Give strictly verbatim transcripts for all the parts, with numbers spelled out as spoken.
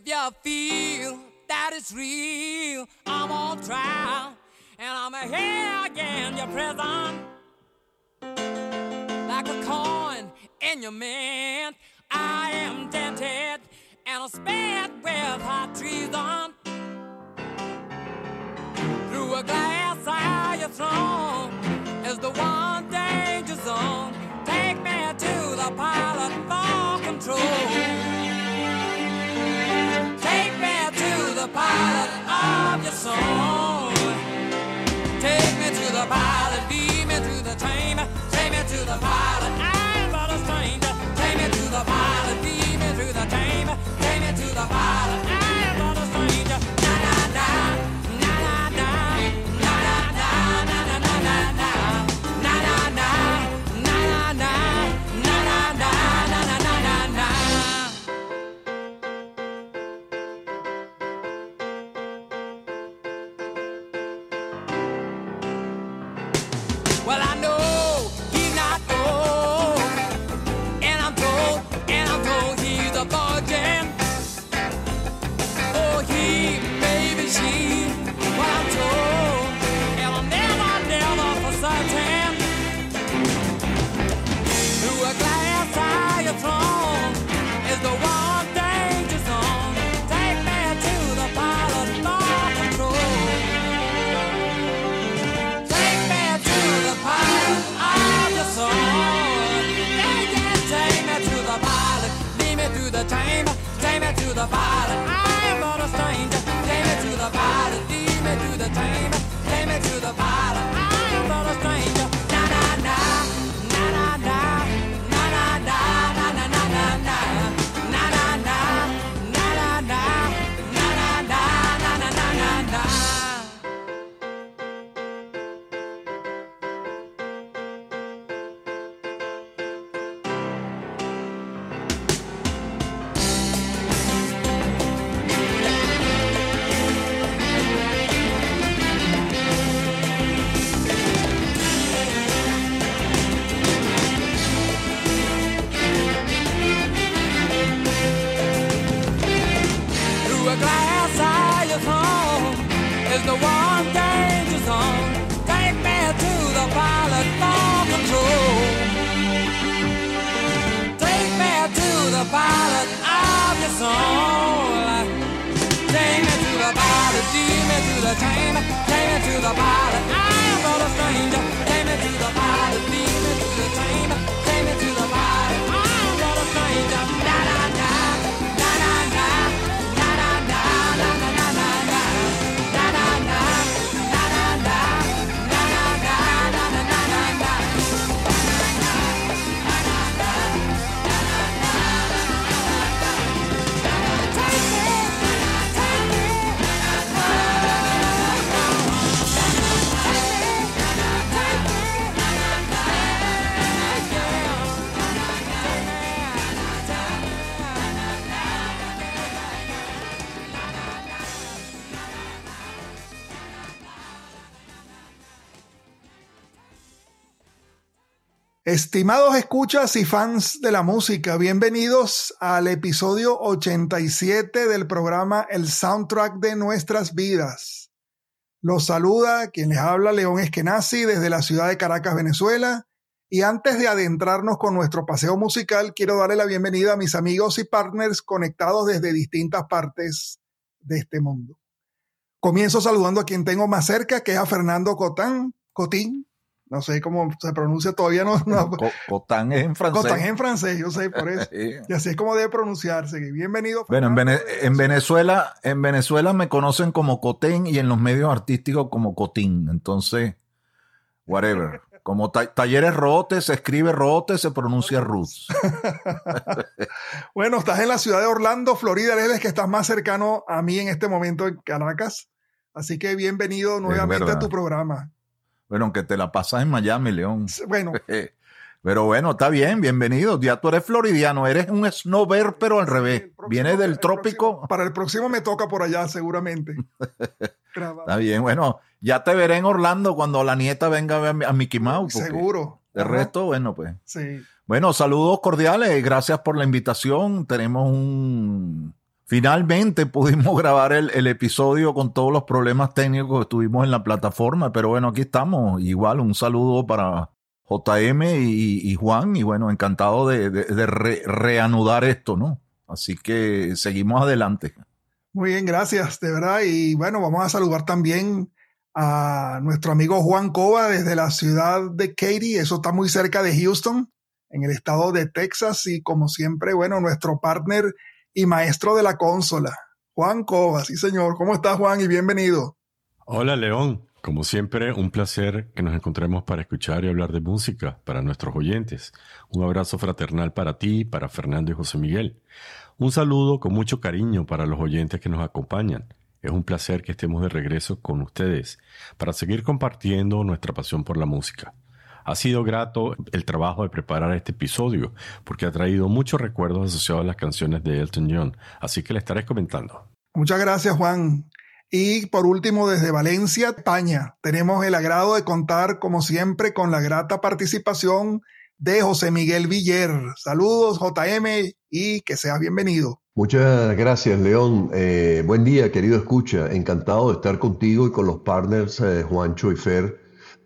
you feel that it's real, I'm on trial, and I'm here again, your prison. Like a coin in your mint, I am dented, and I'm spared with hot treason. Through a glass eye you're thrown is the one danger zone. Take me to the pilot for control. Take me to the pilot of your soul. Take me to the pilot, lead me to the chamber. Take me to the pilot, I'm but a stranger. Take me to the pilot, lead me to the chamber. Take me to the pilot, I'm but a stranger. Na na na, na na na, na na na, na na na na, na na na, na na na, na na na, na na na na na. Well, I know he's not old, and I'm told, and I'm told he's a virgin. Oh, he, maybe she, what I'm told, and I'm never, never for certain. Through a glass eye you're thrown is the one danger zone. Take me to the pilot for control. Take me to the pilot of your soul. Yeah, yeah, take me to the pilot, lead me through the chamber. Take me to the pilot, I'm but a stranger. Take me to the pilot, lead me through the chamber. Take me to the pilot, I'm but a stranger. Na na na, na na na, na na na, na na na na na, na na na, na na na, na na na, na na na na na. Through a glass eye you're thrown is the one danger zone. Take me to the pilot for control. Take me to the pilot of your soul. Take me to the pilot, lead me to the chamber. Take me to the pilot, I'm but a stranger. Take me to the pilot, lead me to the chamber. Take me to the pilot, I'm but a stranger. Na na na, na na na, na na na, na na na na na, na na na, na na na, na na na, na na na na na. Estimados escuchas y fans de la música, bienvenidos al episodio ochenta y siete del programa El Soundtrack de Nuestras Vidas. Los saluda quien les habla, León Eskenazi, desde la ciudad de Caracas, Venezuela. Y antes de adentrarnos con nuestro paseo musical, quiero darle la bienvenida a mis amigos y partners conectados desde distintas partes de este mundo. Comienzo saludando a quien tengo más cerca, que es a Fernando Cotán, Cotín. No sé cómo se pronuncia todavía. No, no. Cotán es en francés. Cotán es en francés, yo sé por eso. Y así es como debe pronunciarse. Bienvenido. Bueno, en, Vene en Venezuela, en Venezuela me conocen como Cotén y en los medios artísticos como Cotín. Entonces, whatever. Como ta Talleres Rote, se escribe Rote, se pronuncia Roots. Bueno, estás en la ciudad de Orlando, Florida. Eres el que estás más cercano a mí en este momento en Caracas. Así que bienvenido nuevamente a tu programa. Bueno, aunque te la pasas en Miami, León. Bueno. Pero bueno, está bien, bienvenido. Ya tú eres floridiano, eres un snowbird, pero al revés. Próximo, Vienes del trópico. Próximo, para el próximo me toca por allá, seguramente. Está bien, bueno, ya te veré en Orlando cuando la nieta venga a ver a Mickey Mouse. Seguro. De resto, bueno, pues. Sí. Bueno, saludos cordiales, gracias por la invitación. Tenemos un Finalmente pudimos grabar el, el episodio con todos los problemas técnicos que tuvimos en la plataforma, pero bueno, aquí estamos. Igual un saludo para J M y, y Juan, y bueno, encantado de, de, de re, reanudar esto, ¿no? Así que seguimos adelante. Muy bien, gracias, de verdad. Y bueno, vamos a saludar también a nuestro amigo Juan Cova desde la ciudad de Katy. Eso está muy cerca de Houston, en el estado de Texas. Y como siempre, bueno, nuestro partner y maestro de la consola, Juan Cova. Sí, señor. ¿Cómo estás, Juan? Y bienvenido. Hola, León. Como siempre, un placer que nos encontremos para escuchar y hablar de música para nuestros oyentes. Un abrazo fraternal para ti, para Fernando y José Miguel. Un saludo con mucho cariño para los oyentes que nos acompañan. Es un placer que estemos de regreso con ustedes para seguir compartiendo nuestra pasión por la música. Ha sido grato el trabajo de preparar este episodio porque ha traído muchos recuerdos asociados a las canciones de Elton John, así que le estaré comentando. Muchas gracias, Juan. Y por último, desde Valencia, España, tenemos el agrado de contar, como siempre, con la grata participación de José Miguel Viller. Saludos, J M, y que seas bienvenido. Muchas gracias, León. Eh, buen día, querido escucha. Encantado de estar contigo y con los partners eh, Juancho y Fer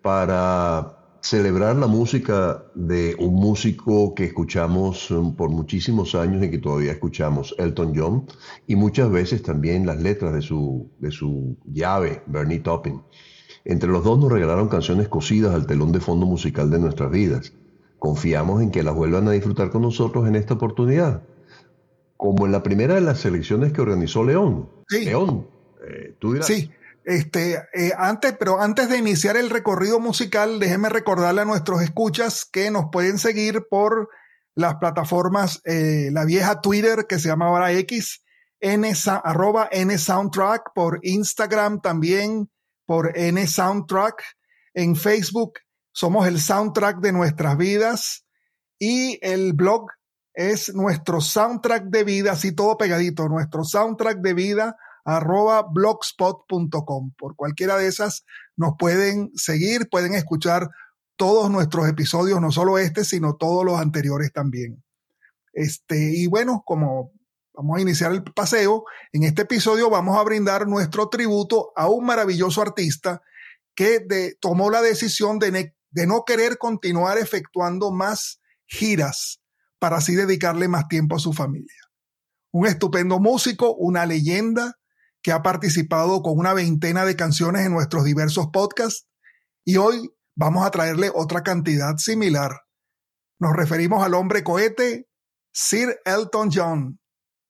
para celebrar la música de un músico que escuchamos um, por muchísimos años y que todavía escuchamos, Elton John, y muchas veces también las letras de su, de su llave, Bernie Taupin. Entre los dos nos regalaron canciones cosidas al telón de fondo musical de nuestras vidas. Confiamos en que las vuelvan a disfrutar con nosotros en esta oportunidad, como en la primera de las selecciones que organizó León. Sí. León, eh, tú dirás. Sí. Este, eh, antes, pero antes de iniciar el recorrido musical, déjenme recordarle a nuestros escuchas que nos pueden seguir por las plataformas, eh, la vieja Twitter que se llama ahora X, N, arroba N Soundtrack, por Instagram también, por N Soundtrack, en Facebook somos el soundtrack de nuestras vidas y el blog es nuestro soundtrack de vida, así todo pegadito, nuestro soundtrack de vida arroba blogspot punto com. Por cualquiera de esas nos pueden seguir, pueden escuchar todos nuestros episodios, no solo este, sino todos los anteriores también. Este, y bueno, como vamos a iniciar el paseo, en este episodio vamos a brindar nuestro tributo a un maravilloso artista que de, tomó la decisión de, ne, de no querer continuar efectuando más giras para así dedicarle más tiempo a su familia. Un estupendo músico, una leyenda, que ha participado con una veintena de canciones en nuestros diversos podcasts, y hoy vamos a traerle otra cantidad similar. Nos referimos al hombre cohete, Sir Elton John.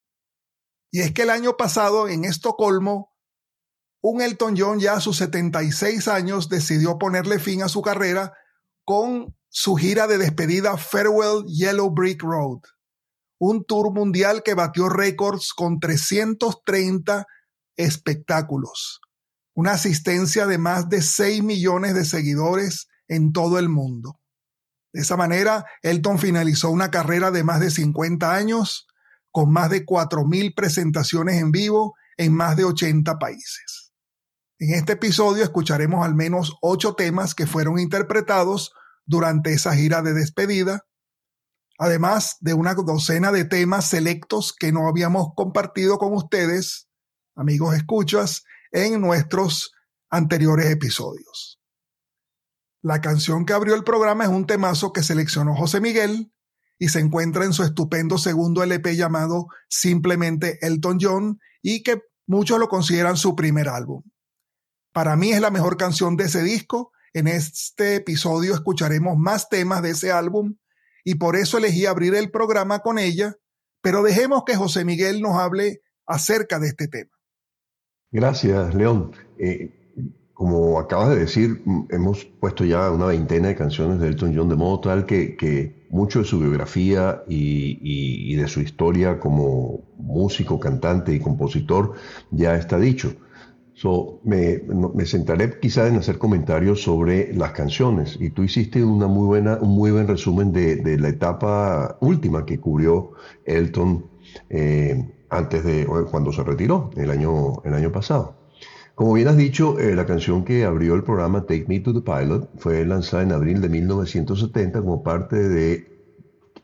Y es que el año pasado en Estocolmo, un Elton John ya a sus setenta y seis años decidió ponerle fin a su carrera con su gira de despedida Farewell Yellow Brick Road, un tour mundial que batió récords con trescientos treinta espectáculos, una asistencia de más de seis millones de seguidores en todo el mundo. De esa manera, Elton finalizó una carrera de más de cincuenta años, con más de cuatro mil presentaciones en vivo en más de ochenta países. En este episodio escucharemos al menos ocho temas que fueron interpretados durante esa gira de despedida, además de una docena de temas selectos que no habíamos compartido con ustedes, amigos escuchas, en nuestros anteriores episodios. La canción que abrió el programa es un temazo que seleccionó José Miguel y se encuentra en su estupendo segundo L P llamado simplemente Elton John y que muchos lo consideran su primer álbum. Para mí es la mejor canción de ese disco. En este episodio escucharemos más temas de ese álbum y por eso elegí abrir el programa con ella, pero dejemos que José Miguel nos hable acerca de este tema. Gracias, León. Eh, como acabas de decir, hemos puesto ya una veintena de canciones de Elton John, de modo tal que, que mucho de su biografía y, y, y de su historia como músico, cantante y compositor ya está dicho. So, me, me centraré quizá en hacer comentarios sobre las canciones y tú hiciste una muy buena, un muy buen resumen de, de la etapa última que cubrió Elton eh, antes de cuando se retiró el año, el año pasado. Como bien has dicho, eh, la canción que abrió el programa Take Me to the Pilot fue lanzada en abril de mil novecientos setenta como parte de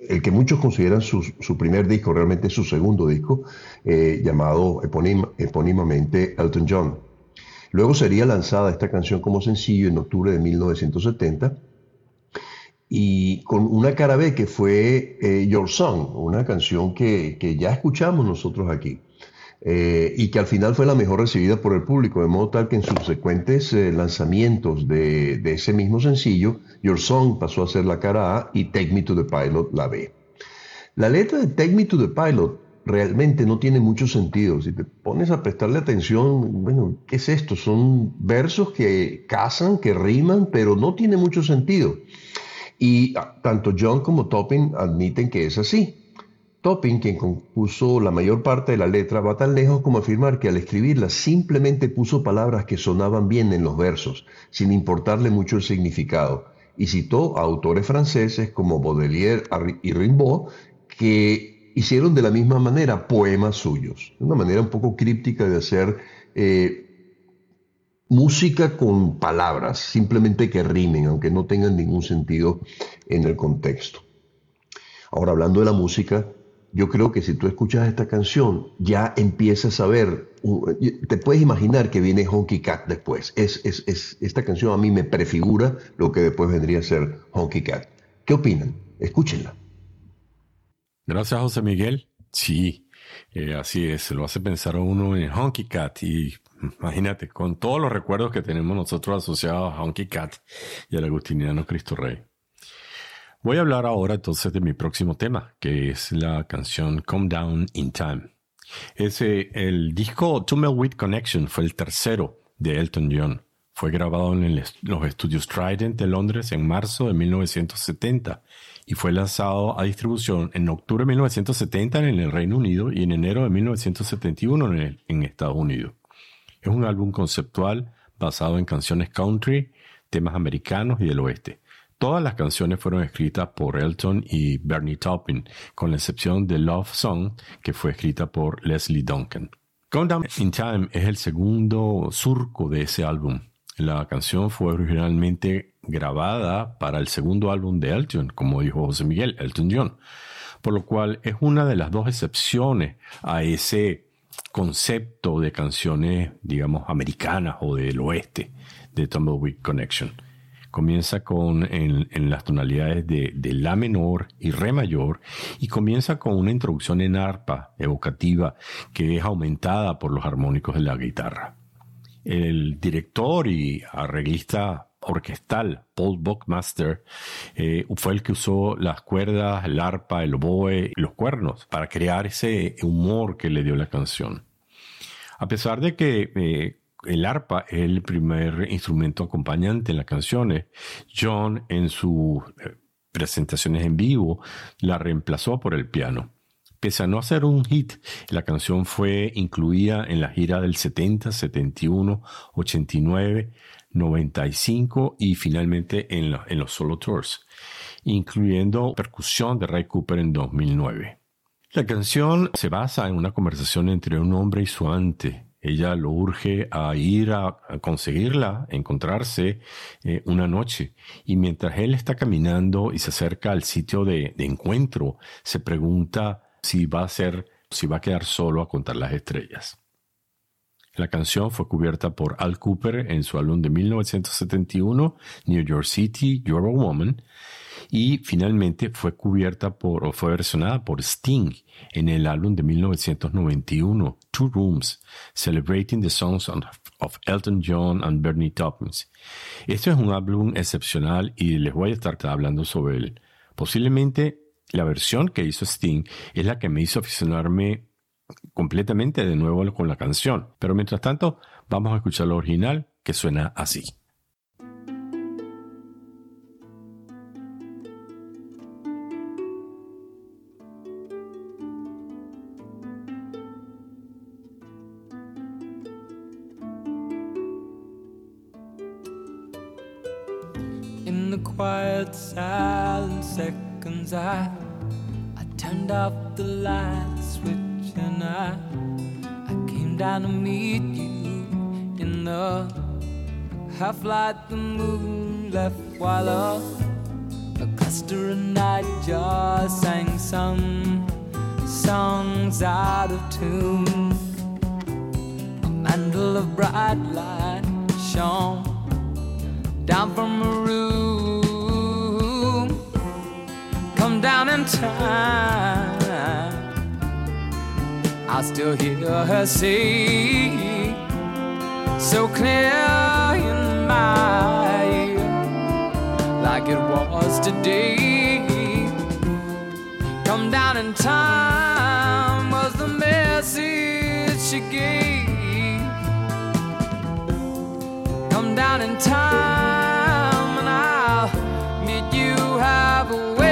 el que muchos consideran su, su primer disco, realmente su segundo disco, eh, llamado eponim, epónimamente Elton John. Luego sería lanzada esta canción como sencillo en octubre de mil novecientos setenta y con una cara B que fue eh, Your Song, una canción que, que ya escuchamos nosotros aquí. Eh, y que al final fue la mejor recibida por el público, de modo tal que en subsecuentes eh, lanzamientos de, de ese mismo sencillo, Your Song pasó a ser la cara A y Take Me to the Pilot la B. La letra de Take Me to the Pilot realmente no tiene mucho sentido. Si te pones a prestarle atención, bueno, ¿qué es esto? Son versos que casan, que riman, pero no tiene mucho sentido. Y ah, tanto John como Topping admiten que es así. Topping, quien compuso la mayor parte de la letra, va tan lejos como afirmar que al escribirla simplemente puso palabras que sonaban bien en los versos, sin importarle mucho el significado, y citó a autores franceses como Baudelaire y Rimbaud, que hicieron de la misma manera poemas suyos, una manera un poco críptica de hacer eh, música con palabras, simplemente que rimen, aunque no tengan ningún sentido en el contexto. Ahora, hablando de la música, yo creo que si tú escuchas esta canción, ya empiezas a ver, te puedes imaginar que viene Honky Cat después. Es, es, es, esta canción a mí me prefigura lo que después vendría a ser Honky Cat. ¿Qué opinan? Escúchenla. Gracias, José Miguel. Sí, eh, así es. Lo hace pensar a uno en Honky Cat. Y imagínate, con todos los recuerdos que tenemos nosotros asociados a Honky Cat y al agustiniano Cristo Rey. Voy a hablar ahora entonces de mi próximo tema, que es la canción Come Down in Time. Ese, el disco Tumbleweed Connection fue el tercero de Elton John. Fue grabado en el, los estudios Trident de Londres en marzo de mil novecientos setenta y fue lanzado a distribución en octubre de mil novecientos setenta en el Reino Unido y en enero de mil novecientos setenta y uno en, el, en Estados Unidos. Es un álbum conceptual basado en canciones country, temas americanos y del oeste. Todas las canciones fueron escritas por Elton y Bernie Taupin, con la excepción de Love Song, que fue escrita por Leslie Duncan. Come Down in Time es el segundo surco de ese álbum. La canción fue originalmente grabada para el segundo álbum de Elton, como dijo José Miguel, Elton John, por lo cual es una de las dos excepciones a ese concepto de canciones, digamos, americanas o del oeste de Tumbleweed Connection. Comienza con en, en las tonalidades de, de la menor y re mayor y comienza con una introducción en arpa evocativa que es aumentada por los armónicos de la guitarra. El director y arreglista orquestal Paul Buckmaster eh, fue el que usó las cuerdas, el arpa, el oboe y los cuernos para crear ese humor que le dio la canción. A pesar de que eh, el arpa es el primer instrumento acompañante en las canciones, John en sus presentaciones en vivo la reemplazó por el piano. Pese a no ser un hit, la canción fue incluida en la gira del setenta, setenta y uno, ochenta y nueve, noventa y cinco y finalmente en, la, en los solo tours, incluyendo percusión de Ray Cooper en dos mil nueve. La canción se basa en una conversación entre un hombre y su amante. Ella lo urge a ir a, a conseguirla, a encontrarse eh, una noche. Y mientras él está caminando y se acerca al sitio de, de encuentro, se pregunta si va a ser, si va a quedar solo a contar las estrellas. La canción fue cubierta por Al Cooper en su álbum de mil novecientos setenta y uno, New York City, You're a Woman, y finalmente fue cubierta por, o fue versionada por Sting en el álbum de mil novecientos noventa y uno, Two Rooms, Celebrating the Songs of Elton John and Bernie Taupin. Este es un álbum excepcional y les voy a estar hablando sobre él. Posiblemente la versión que hizo Sting es la que me hizo aficionarme completamente de nuevo con la canción. Pero mientras tanto, vamos a escuchar la original que suena así. In the quiet, silent seconds, I, I turned off the light switch and I, I came down to meet you in the half light the moon left while a, a Master and night just sang some songs out of tune. A mantle of bright light shone down from a room. Come down in time, I still hear her say, so clear in my ear, like it was today. Come down in time was the message she gave. Come down in time and I'll meet you halfway.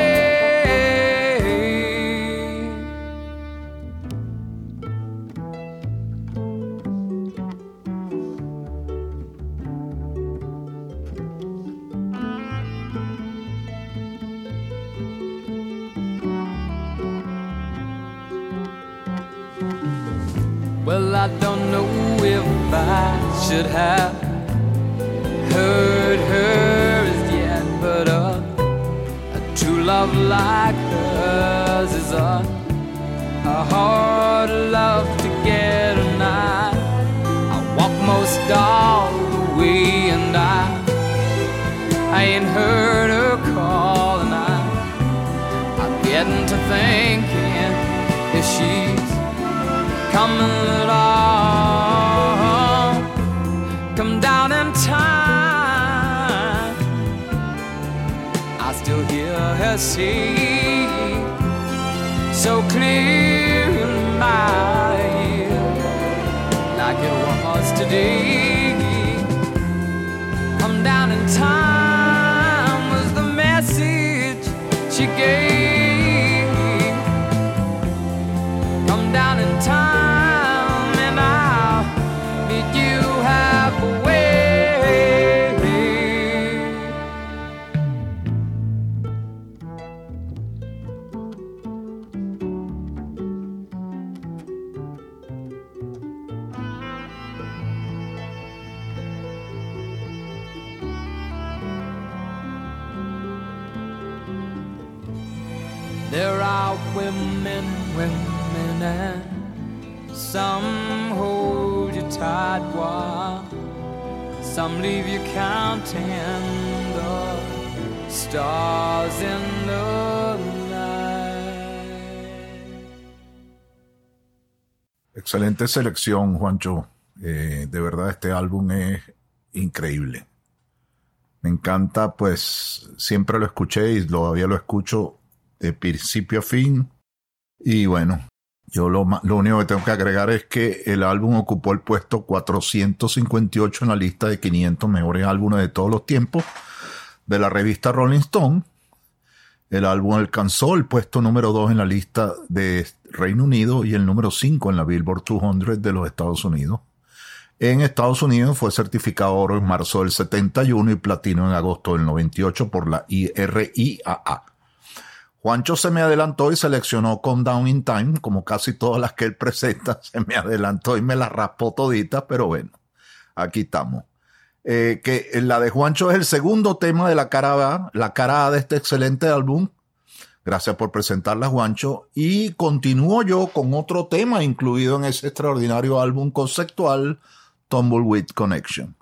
Well, I don't know if I should have heard her as yet, but uh, a true love like hers is a, a hard love to get, and I, I walk most all the way, and I, I ain't heard her call, and I, I'm getting to thinking if she's coming at all. Come down in time, I still hear her say, so clear in my ear, like it was today. Come down in time was the message she gave. Come down in time, there are women, women, and some hold you tight while some leave you counting the stars in the night. Excelente selección, Juancho. Eh, de verdad, este álbum es increíble. Me encanta, pues siempre lo escuché y todavía lo escucho de principio a fin. Y bueno, yo lo, lo único que tengo que agregar es que el álbum ocupó el puesto cuatrocientos cincuenta y ocho en la lista de quinientos mejores álbumes de todos los tiempos de la revista Rolling Stone. El álbum alcanzó el puesto número dos en la lista de Reino Unido y el número cinco en la Billboard doscientos de los Estados Unidos. En Estados Unidos fue certificado oro en marzo del setenta y uno y platino en agosto del noventa y ocho por la R I A A. Juancho se me adelantó y seleccionó Come Down in Time, como casi todas las que él presenta, se me adelantó y me las raspó toditas, pero bueno, aquí estamos. Eh, que la de Juancho es el segundo tema de la cara A, la cara A de este excelente álbum. Gracias por presentarla, Juancho. Y continúo yo con otro tema incluido en ese extraordinario álbum conceptual, Tumbleweed Connection.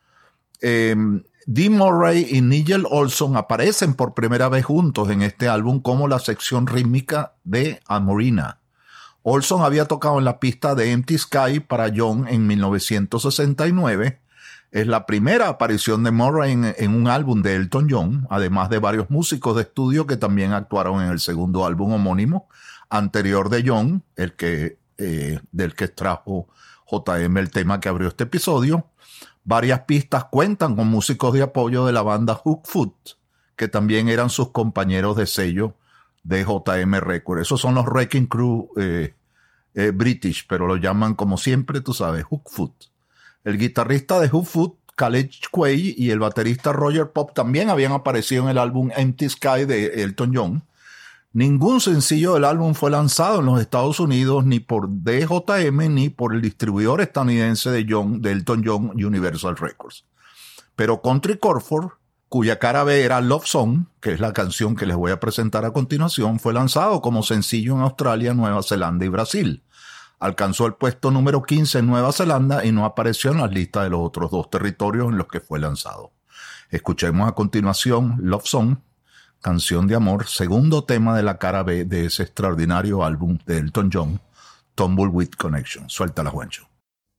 Eh, Dee Murray y Nigel Olsson aparecen por primera vez juntos en este álbum como la sección rítmica de Amorina. Olsson había tocado en la pista de Empty Sky para John en mil novecientos sesenta y nueve. Es la primera aparición de Murray en, en un álbum de Elton John, además de varios músicos de estudio que también actuaron en el segundo álbum homónimo anterior de John, el que, eh, del que extrajo J M el tema que abrió este episodio. Varias pistas cuentan con músicos de apoyo de la banda Hookfoot, que también eran sus compañeros de sello de J M Records. Esos son los Wrecking Crew eh, eh, British, pero lo llaman como siempre, tú sabes, Hookfoot. El guitarrista de Hookfoot, Khaled Quay, y el baterista Roger Pop también habían aparecido en el álbum Empty Sky de Elton John. Ningún sencillo del álbum fue lanzado en los Estados Unidos ni por D J M ni por el distribuidor estadounidense de, John, de Elton John, Universal Records. Pero Country Crawford cuya cara B era Love Song, que es la canción que les voy a presentar a continuación, fue lanzado como sencillo en Australia, Nueva Zelanda y Brasil. Alcanzó el puesto número quince en Nueva Zelanda y no apareció en las listas de los otros dos territorios en los que fue lanzado. Escuchemos a continuación Love Song, canción de amor, segundo tema de la cara B de ese extraordinario álbum de Elton John, Tumbleweed Connection. Suéltala, Juancho.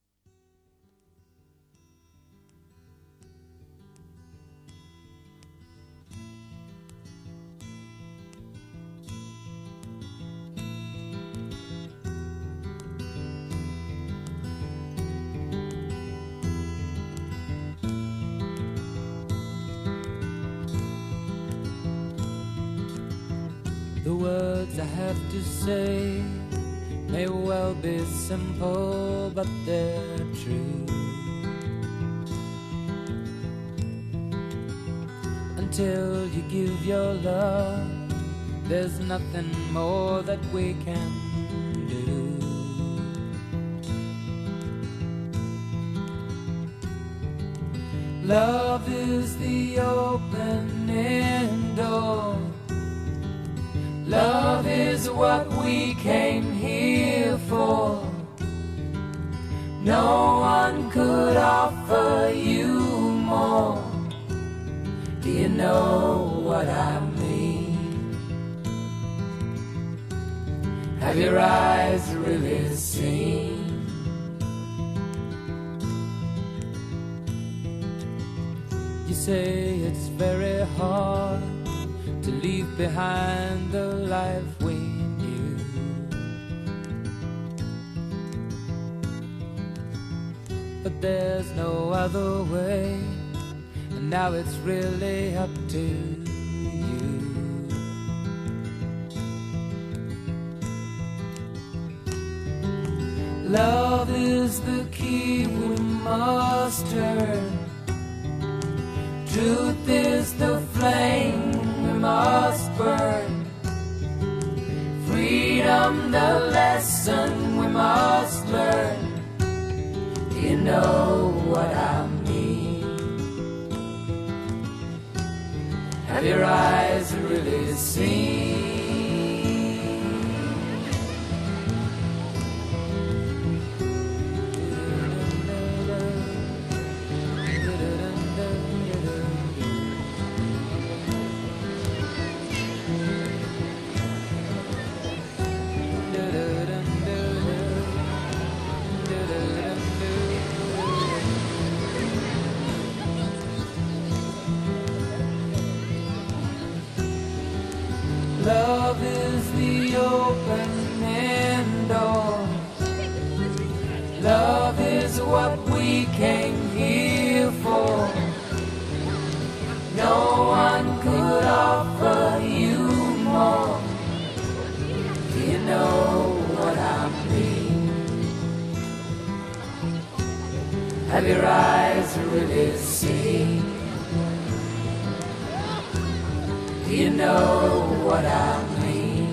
The words I have to say may well be simple, but they're true. Until you give your love, there's nothing more that we can do. Love is the opening door. Love is what we came here for. No one could offer you more. Do you know what I mean? Have your eyes really seen? You say it's very hard to leave behind the life we knew. But there's no other way, and now it's really up to you. Love is the key we must turn. Truth is the flame we must burn. Freedom the lesson we must learn. Do you know what I mean? Have your eyes really seen? Love is the opening door. Love is what we came here for. No one could offer you more. Do you know what I mean? Have your eyes really seen? Do you know what I mean?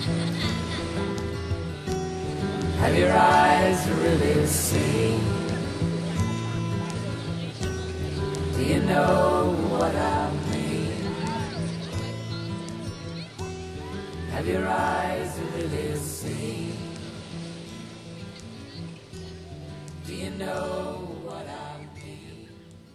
Have your eyes really seen? Do you know what I mean? Have your eyes really seen? Do you know what I mean?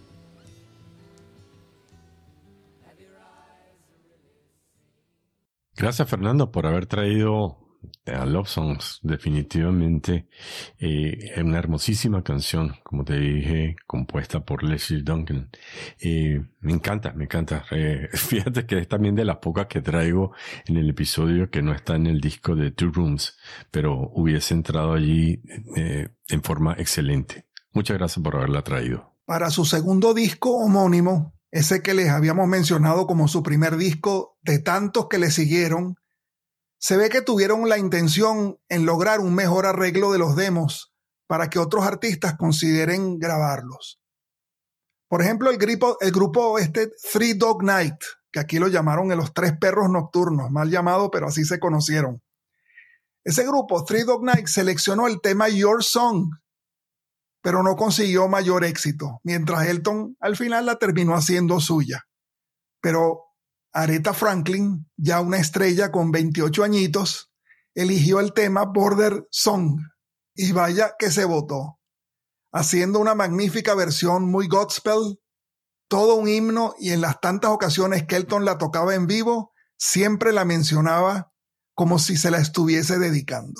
Have your eyes really seen? Gracias, Fernando, por haber traído a Love Songs. Definitivamente eh, una hermosísima canción, como te dije, compuesta por Leslie Duncan. Eh, me encanta, me encanta. Eh, fíjate que es también de las pocas que traigo en el episodio que no está en el disco de Two Rooms, pero hubiese entrado allí eh, en forma excelente. Muchas gracias por haberla traído. Para su segundo disco homónimo, ese que les habíamos mencionado como su primer disco de tantos que le siguieron, se ve que tuvieron la intención en lograr un mejor arreglo de los demos para que otros artistas consideren grabarlos. Por ejemplo, el grupo, el grupo este Three Dog Night, que aquí lo llamaron Los Tres Perros Nocturnos, mal llamado, pero así se conocieron. Ese grupo, Three Dog Night, seleccionó el tema Your Song, pero no consiguió mayor éxito, mientras Elton al final la terminó haciendo suya. Pero Aretha Franklin, ya una estrella con veintiocho añitos, eligió el tema Border Song, y vaya que se votó, haciendo una magnífica versión muy gospel, todo un himno, y en las tantas ocasiones que Elton la tocaba en vivo, siempre la mencionaba como si se la estuviese dedicando.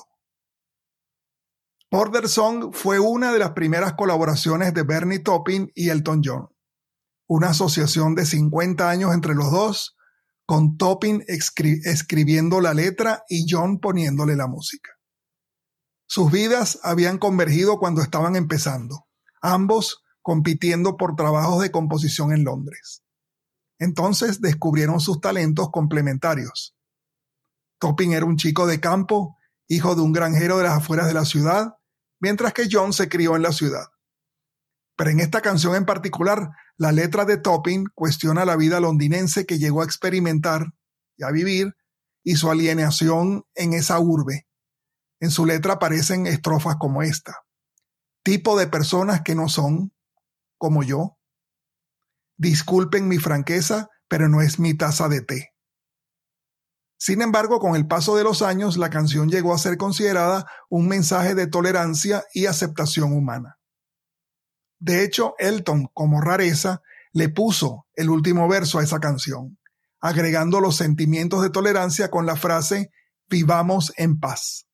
Border Song fue una de las primeras colaboraciones de Bernie Taupin y Elton John, una asociación de cincuenta años entre los dos, con Taupin escri- escribiendo la letra y John poniéndole la música. Sus vidas habían convergido cuando estaban empezando, ambos compitiendo por trabajos de composición en Londres. Entonces descubrieron sus talentos complementarios. Taupin era un chico de campo, hijo de un granjero de las afueras de la ciudad, mientras que John se crió en la ciudad. Pero en esta canción en particular, la letra de Taupin cuestiona la vida londinense que llegó a experimentar y a vivir y su alienación en esa urbe. En su letra aparecen estrofas como esta: tipo de personas que no son como yo. Disculpen mi franqueza, pero no es mi taza de té. Sin embargo, con el paso de los años, la canción llegó a ser considerada un mensaje de tolerancia y aceptación humana. De hecho, Elton, como rareza, le puso el último verso a esa canción, agregando los sentimientos de tolerancia con la frase «Vivamos en paz».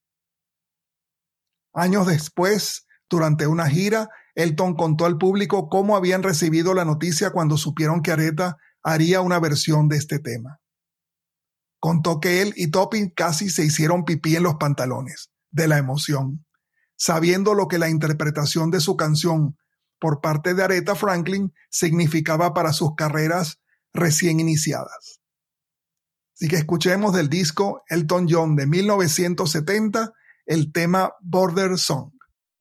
Años después, durante una gira, Elton contó al público cómo habían recibido la noticia cuando supieron que Aretha haría una versión de este tema. Contó que él y Taupin casi se hicieron pipí en los pantalones, de la emoción, sabiendo lo que la interpretación de su canción por parte de Aretha Franklin significaba para sus carreras recién iniciadas. Así que escuchemos del disco Elton John de mil novecientos setenta el tema Border Song.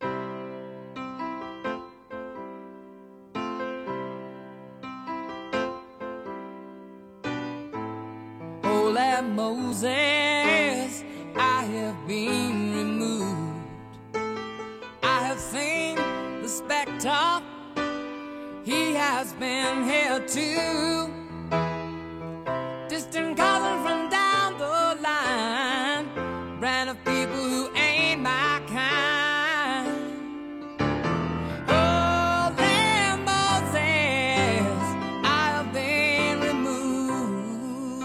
Moses, I have been removed. I have seen the spectre, he has been here too. Distant cousin from down the line, brand of people who ain't my kind. Oh, there, Moses, I have been removed.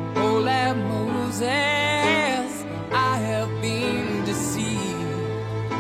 Moses, I have been deceived.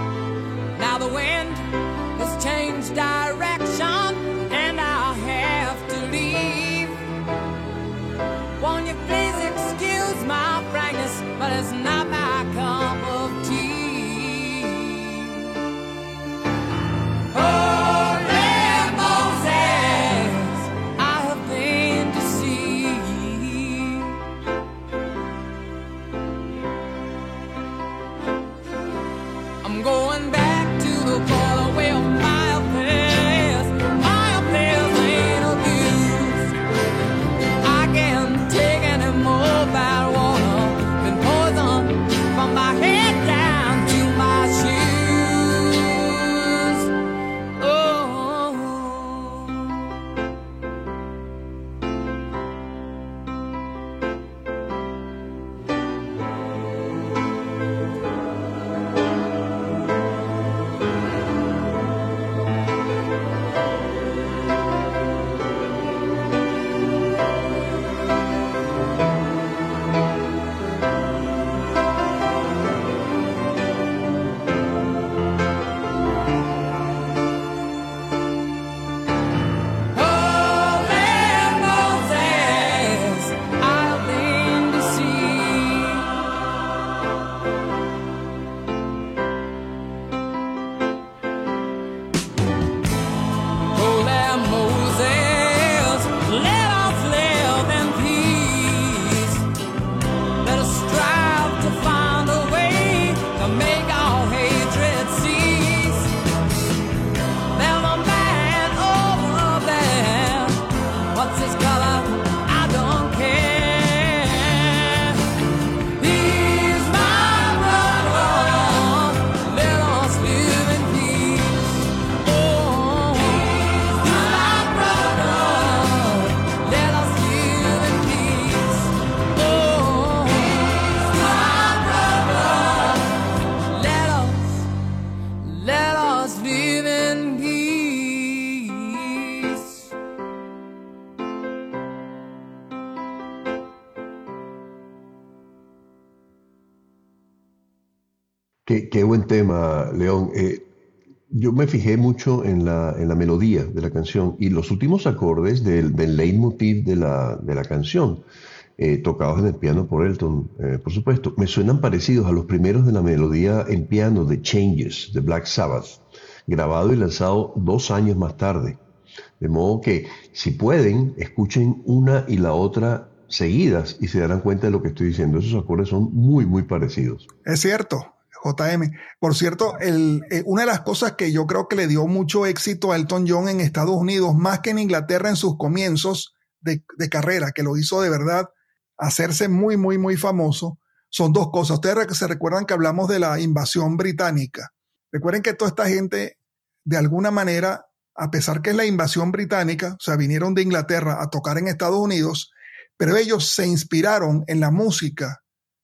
Qué, qué buen tema, León. Eh, yo me fijé mucho en la, en la melodía de la canción y los últimos acordes del, del leitmotiv de la, de la canción, eh, tocados en el piano por Elton, eh, por supuesto, me suenan parecidos a los primeros de la melodía en piano de Changes, de Black Sabbath, grabado y lanzado dos años más tarde. De modo que, si pueden, escuchen una y la otra seguidas y se darán cuenta de lo que estoy diciendo. Esos acordes son muy, muy parecidos. Es cierto, J M. Por cierto, el, eh, una de las cosas que yo creo que le dio mucho éxito a Elton John en Estados Unidos, más que en Inglaterra en sus comienzos de, de carrera, que lo hizo de verdad hacerse muy, muy, muy famoso, son dos cosas. Ustedes se recuerdan que hablamos de la invasión británica. Recuerden que toda esta gente, de alguna manera, a pesar que es la invasión británica, o sea, vinieron de Inglaterra a tocar en Estados Unidos, pero ellos se inspiraron en la música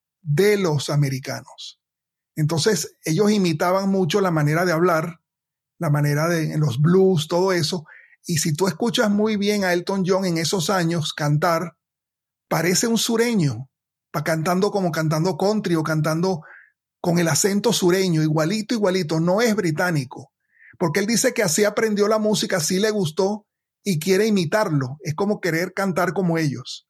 de los americanos. Entonces, ellos imitaban mucho la manera de hablar, la manera de, en los blues, todo eso. Y si tú escuchas muy bien a Elton John en esos años cantar, parece un sureño, pa cantando como cantando country o cantando con el acento sureño, igualito, igualito. No es británico, porque él dice que así aprendió la música, así le gustó y quiere imitarlo. Es como querer cantar como ellos.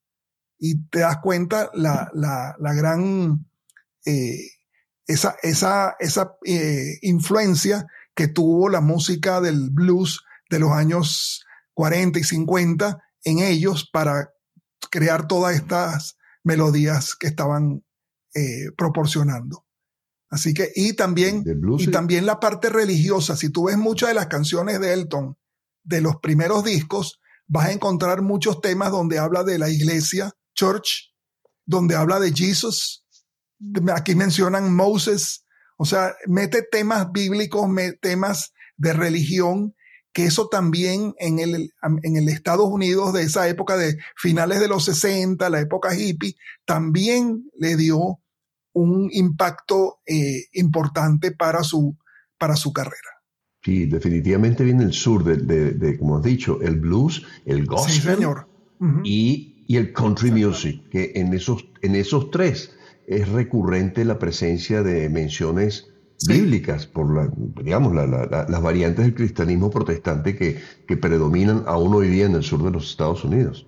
Y te das cuenta la, la, la gran, eh, esa, esa, esa eh, influencia que tuvo la música del blues de los años cuarenta y cincuenta en ellos para crear todas estas melodías que estaban eh, proporcionando. Así que, y también, y también la parte religiosa. Si tú ves muchas de las canciones de Elton, de los primeros discos, vas a encontrar muchos temas donde habla de la iglesia, church, donde habla de Jesus. Aquí mencionan Moses. O sea, mete temas bíblicos, mete temas de religión, que eso también en el, en el Estados Unidos de esa época de finales de los sesenta, la época hippie, también le dio un impacto eh, importante para su, para su carrera. Sí, definitivamente viene el sur de, de, de, como has dicho, el blues, el gospel, sí, señor. Uh-huh. y, y el country music, que en esos, en esos tres es recurrente la presencia de menciones sí. bíblicas por la, digamos, la, la, la, las variantes del cristianismo protestante que, que predominan aún hoy día en el sur de los Estados Unidos.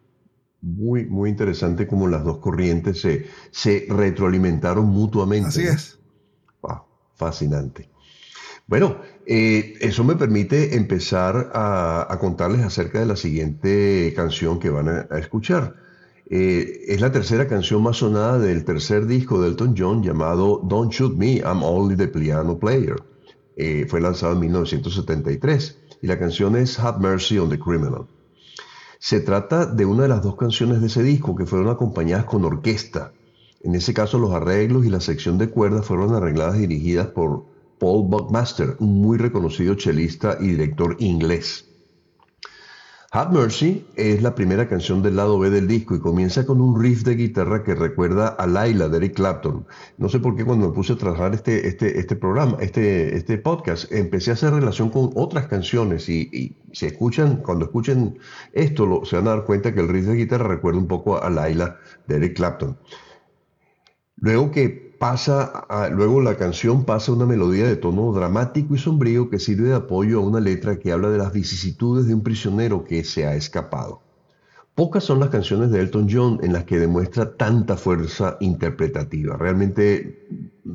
Muy, muy interesante cómo las dos corrientes se, se retroalimentaron mutuamente. Así ¿no? es. Wow, fascinante. Bueno, eh, eso me permite empezar a, a contarles acerca de la siguiente canción que van a, a escuchar. Eh, es la tercera canción más sonada del tercer disco de Elton John llamado Don't Shoot Me, I'm Only the Piano Player. Eh, fue lanzado en mil novecientos setenta y tres y la canción es Have Mercy on the Criminal. Se trata de una de las dos canciones de ese disco que fueron acompañadas con orquesta. En ese caso, los arreglos y la sección de cuerdas fueron arregladas y dirigidas por Paul Buckmaster, un muy reconocido chelista y director inglés. Have Mercy es la primera canción del lado B del disco y comienza con un riff de guitarra que recuerda a Laila de Eric Clapton. No sé por qué cuando me puse a trabajar este, este, este programa, este, este podcast, empecé a hacer relación con otras canciones y, y si escuchan, cuando escuchen esto lo, se van a dar cuenta que el riff de guitarra recuerda un poco a Laila de Eric Clapton. Luego que pasa, a, luego la canción pasa a una melodía de tono dramático y sombrío que sirve de apoyo a una letra que habla de las vicisitudes de un prisionero que se ha escapado. Pocas son las canciones de Elton John en las que demuestra tanta fuerza interpretativa. Realmente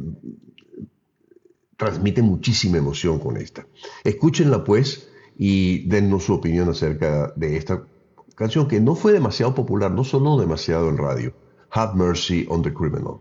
transmite muchísima emoción con esta. Escúchenla pues y dennos su opinión acerca de esta canción que no fue demasiado popular, no sonó demasiado en radio. Have Mercy on the Criminal.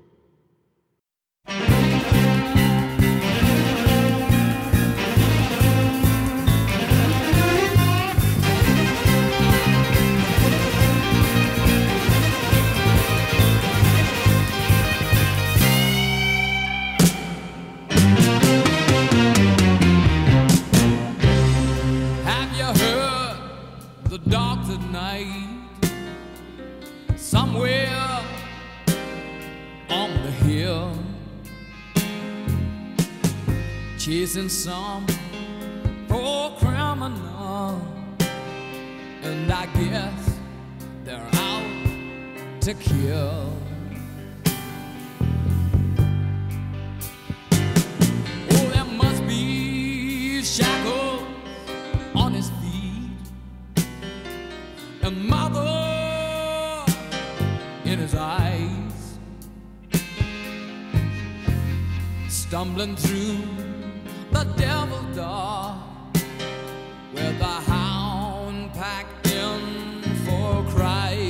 Somewhere on the hill, chasing some poor criminal, and I guess they're out to kill. and mother in his eyes, stumbling through the devil's door with a hound packed in for a cry.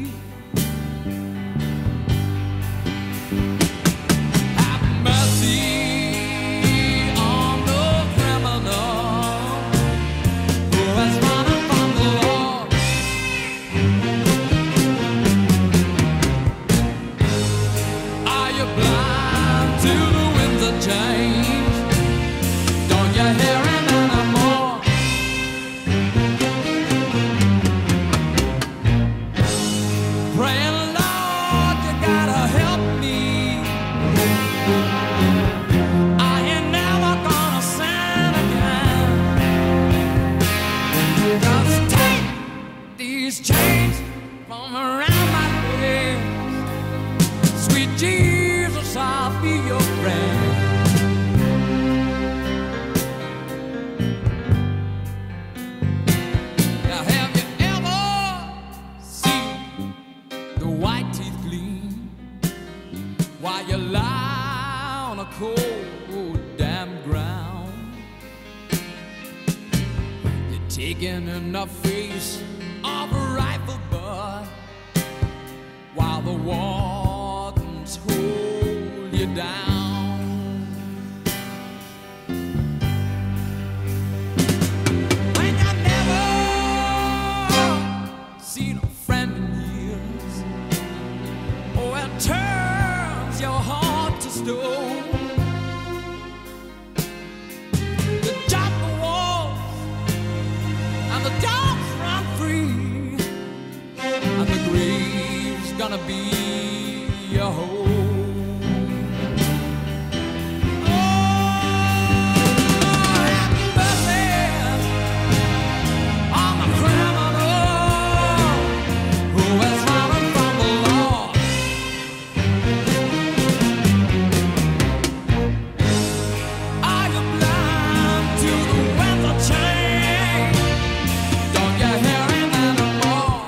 Have mercy on the criminal who has run from the law. Are you blind to the winds of change? Don't you hear him anymore? Praying, Lord, you gotta help me. I ain't never gonna sin again. Just take these chains from around my legs. Sweet Jesus, I'll be your friend. Now, have you ever seen the white teeth gleam while you lie on a cold, damn ground? You're taking in the face of a rifle butt while the wardens hold you down. When you've never seen a friend in years, oh, it turns your heart to stone. You jump the walls and the dogs run free, and the grave's gonna be your home. Oh, have mercy on the criminal who is running from the law. Are you blind to the winds of change? Don't you hear him anymore?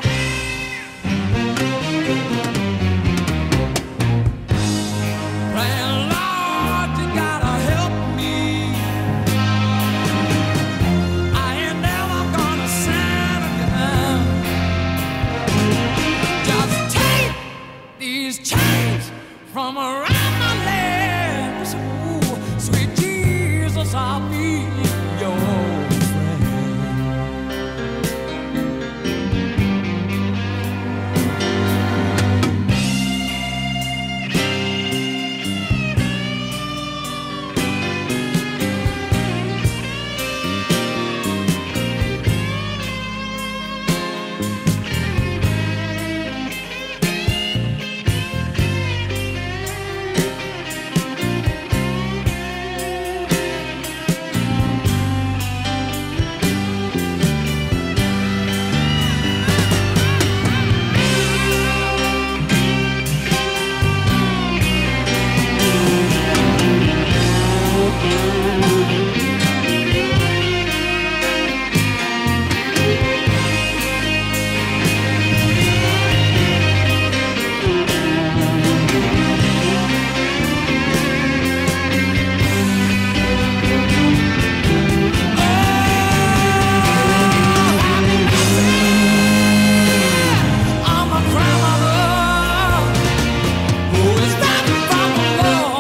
Praying, Lord, you gotta help me. I ain't never gonna sin again. Just take these chains from around my legs. Ooh, sweet Jesus, I'll be your friend. I'm a criminal who is running from the law.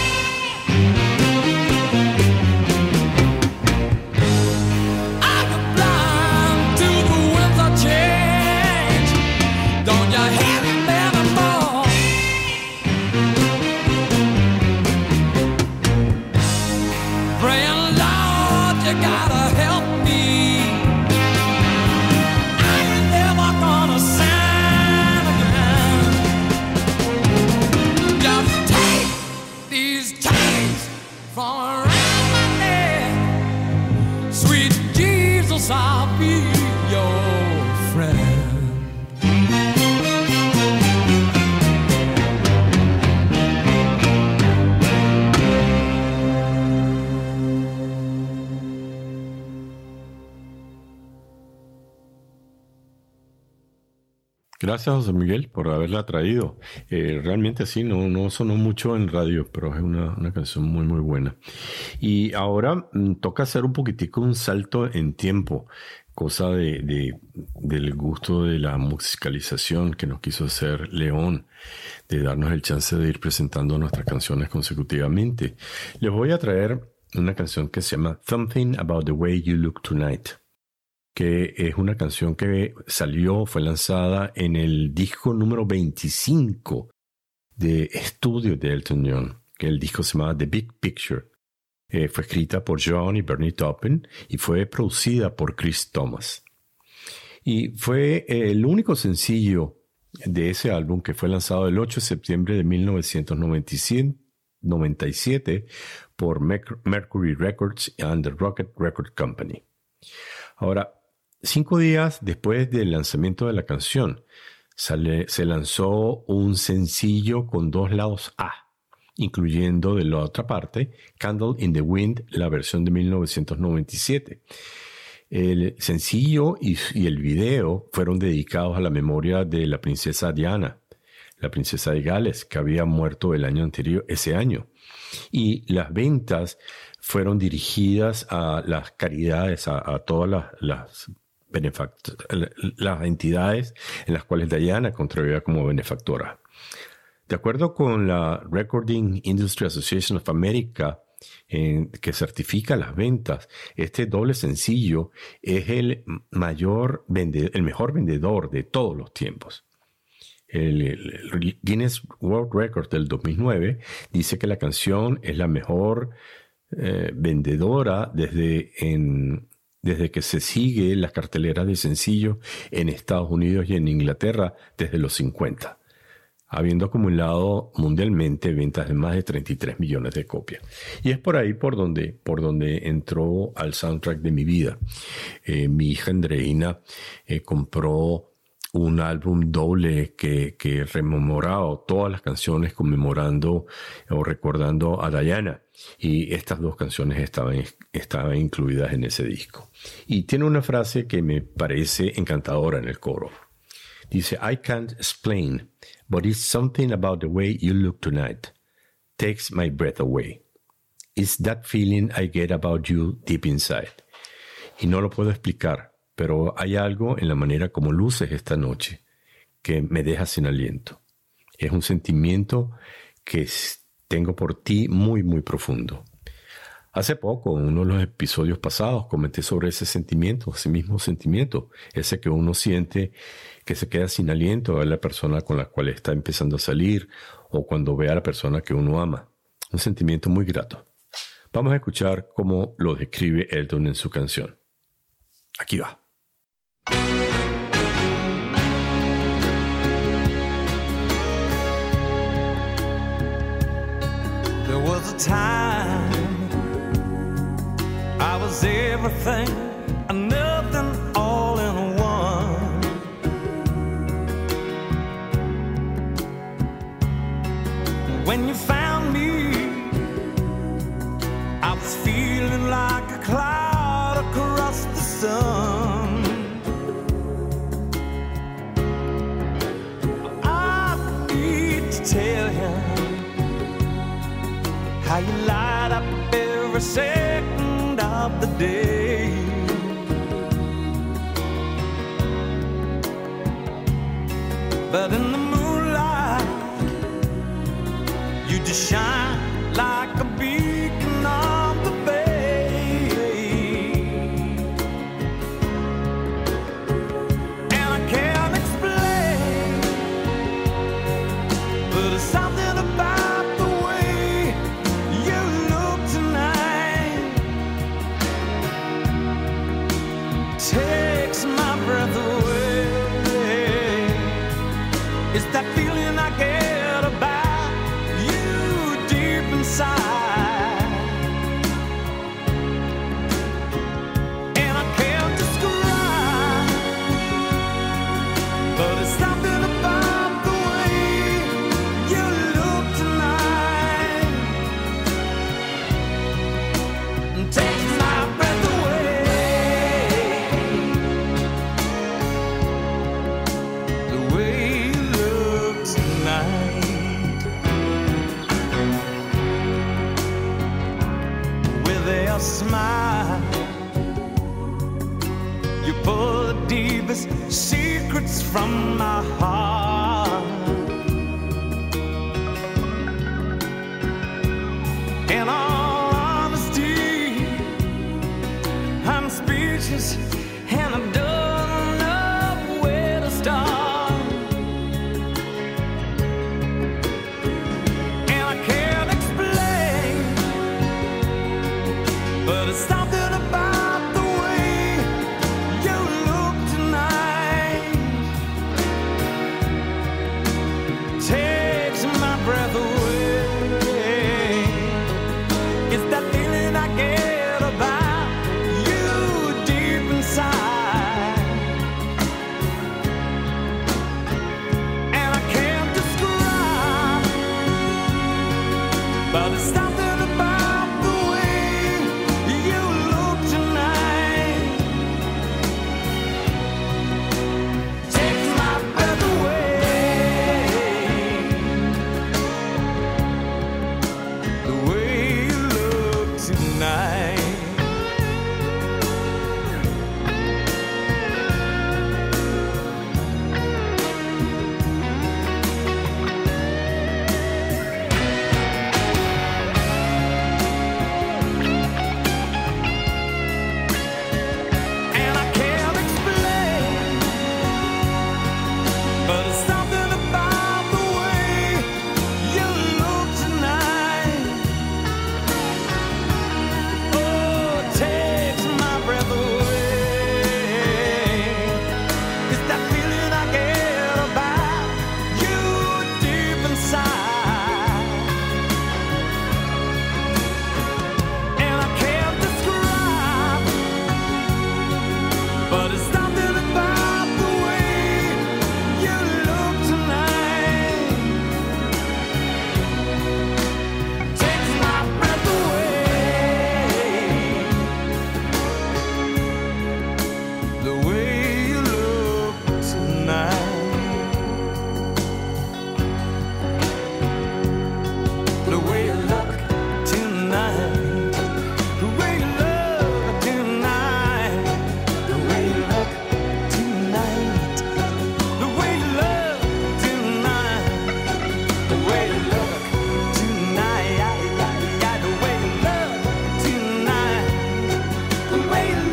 Are you blind to the winds of change? Don't you hear him anymore? Praying, Lord, you gotta help me. I ain't never gonna sin again. Just take these chains from around my neck. Sweet Jesus, I'll be your friend. Gracias, José Miguel, por haberla traído. Eh, realmente sí, no, no sonó mucho en radio, pero es una, una canción muy, muy buena. Y ahora mm, toca hacer un poquitico un salto en tiempo, cosa de, de, del gusto de la musicalización que nos quiso hacer León, de darnos el chance de ir presentando nuestras canciones consecutivamente. Les voy a traer una canción que se llama Something About the Way You Look Tonight, que es una canción que salió, fue lanzada en el disco número veinticinco de estudio de Elton John, que el disco se llama The Big Picture. Eh, fue escrita por John y Bernie Taupin y fue producida por Chris Thomas. Y fue eh, el único sencillo de ese álbum que fue lanzado el ocho de septiembre de mil novecientos noventa y siete por Mercury Records and the Rocket Record Company. Ahora, cinco días después del lanzamiento de la canción, sale, se lanzó un sencillo con dos lados A, incluyendo de la otra parte Candle in the Wind, la versión de mil novecientos noventa y siete. El sencillo y, y el video fueron dedicados a la memoria de la princesa Diana, la princesa de Gales, que había muerto el año anterior, ese año. Y las ventas fueron dirigidas a las caridades, a, a todas las, las, benefact- las entidades en las cuales Diana contribuía como benefactora. De acuerdo con la Recording Industry Association of America, en, que certifica las ventas, este doble sencillo es el mayor vende- el mejor vendedor de todos los tiempos. El, el Guinness World Record del dos mil nueve dice que la canción es la mejor eh, vendedora desde, en, desde que se sigue las carteleras de sencillo en Estados Unidos y en Inglaterra desde los cincuenta, habiendo acumulado mundialmente ventas de más de treinta y tres millones de copias. Y es por ahí por donde, por donde entró al soundtrack de mi vida. Eh, mi hija Andreina eh, compró un álbum doble que, que rememoraba todas las canciones conmemorando o recordando a Diana. Y estas dos canciones estaban, estaban incluidas en ese disco. Y tiene una frase que me parece encantadora en el coro. Dice, I can't explain, but it's something about the way you look tonight. Takes my breath away. It's that feeling I get about you deep inside. Y no lo puedo explicar, pero hay algo en la manera como luces esta noche que me deja sin aliento. Es un sentimiento que tengo por ti muy, muy profundo. Hace poco, en uno de los episodios pasados, comenté sobre ese sentimiento, ese mismo sentimiento, ese que uno siente que se queda sin aliento a ver la persona con la cual está empezando a salir o cuando ve a la persona que uno ama. Un sentimiento muy grato. Vamos a escuchar cómo lo describe Elton en su canción. Aquí va. There was a time I was everything and nothing all in one. When you found me, I was feeling like a cloud across the sun. I need to tell him how you light up every second of the day. But in the moonlight, you just shine like a beacon on the bay. And I can't explain, but there's something about the way you look tonight. Takes my breath away. It's that feeling I get about you deep inside. from my heart. In all honesty, I'm speechless and I don't know where to start. And I can't explain, but it's something about the way you look tonight takes my breath away. It's that feeling I get about you deep inside, and I can't describe, but it's something about the way you look tonight takes my breath away. The way you look tonight. And I can't explain, but it's something about the way you look tonight. Oh, it takes my breath away. It's that feeling I get about you deep inside, and I can't describe, but it's something about the way you look tonight takes my breath away. The way you look tonight. The way you look tonight. The way you look tonight. The way you look tonight. The way you look tonight. The way you look tonight. The way you look tonight. The way you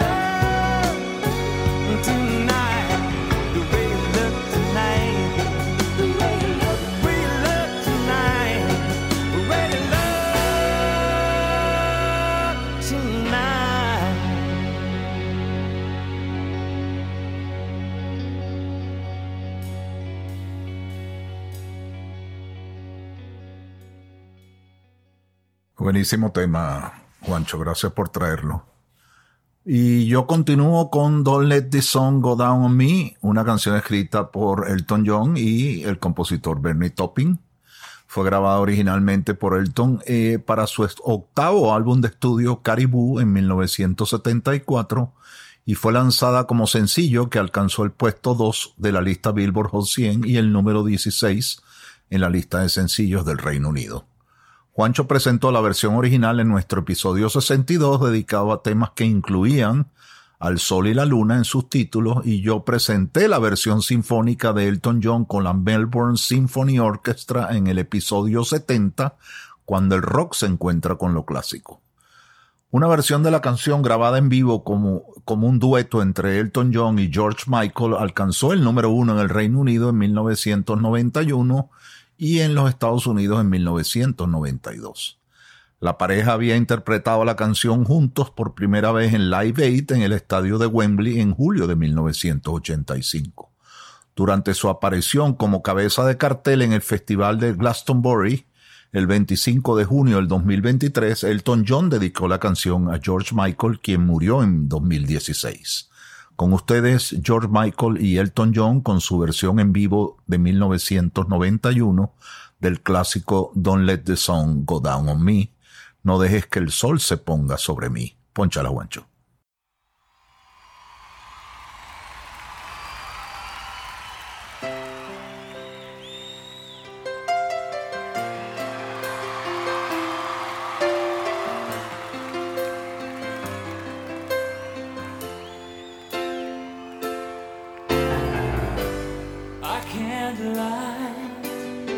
look tonight. The way you look tonight. The way you look. The way you look tonight. The way you look tonight. Buenísimo tema, Juancho, gracias por traerlo. Y yo continúo con Don't Let the Sun Go Down on Me, una canción escrita por Elton John y el compositor Bernie Taupin. Fue grabada originalmente por Elton eh, para su octavo álbum de estudio Caribou en mil novecientos setenta y cuatro y fue lanzada como sencillo que alcanzó el puesto dos de la lista Billboard Hot cien y el número dieciséis en la lista de sencillos del Reino Unido. Juancho presentó la versión original en nuestro episodio sesenta y dos dedicado a temas que incluían al sol y la luna en sus títulos, y yo presenté la versión sinfónica de Elton John con la Melbourne Symphony Orchestra en el episodio setenta, cuando el rock se encuentra con lo clásico. Una versión de la canción grabada en vivo como, como un dueto entre Elton John y George Michael alcanzó el número uno en el Reino Unido en mil novecientos noventa y uno y en los Estados Unidos en mil novecientos noventa y dos. La pareja había interpretado la canción juntos por primera vez en Live Aid en el estadio de Wembley en julio de mil novecientos ochenta y cinco. Durante su aparición como cabeza de cartel en el Festival de Glastonbury, el veinticinco de junio del dos mil veintitrés, Elton John dedicó la canción a George Michael, quien murió en dos mil dieciséis. Con ustedes, George Michael y Elton John con su versión en vivo de mil novecientos noventa y uno del clásico Don't Let the Sun Go Down on Me. No dejes que el sol se ponga sobre mí. Pónchala, Juancho. light.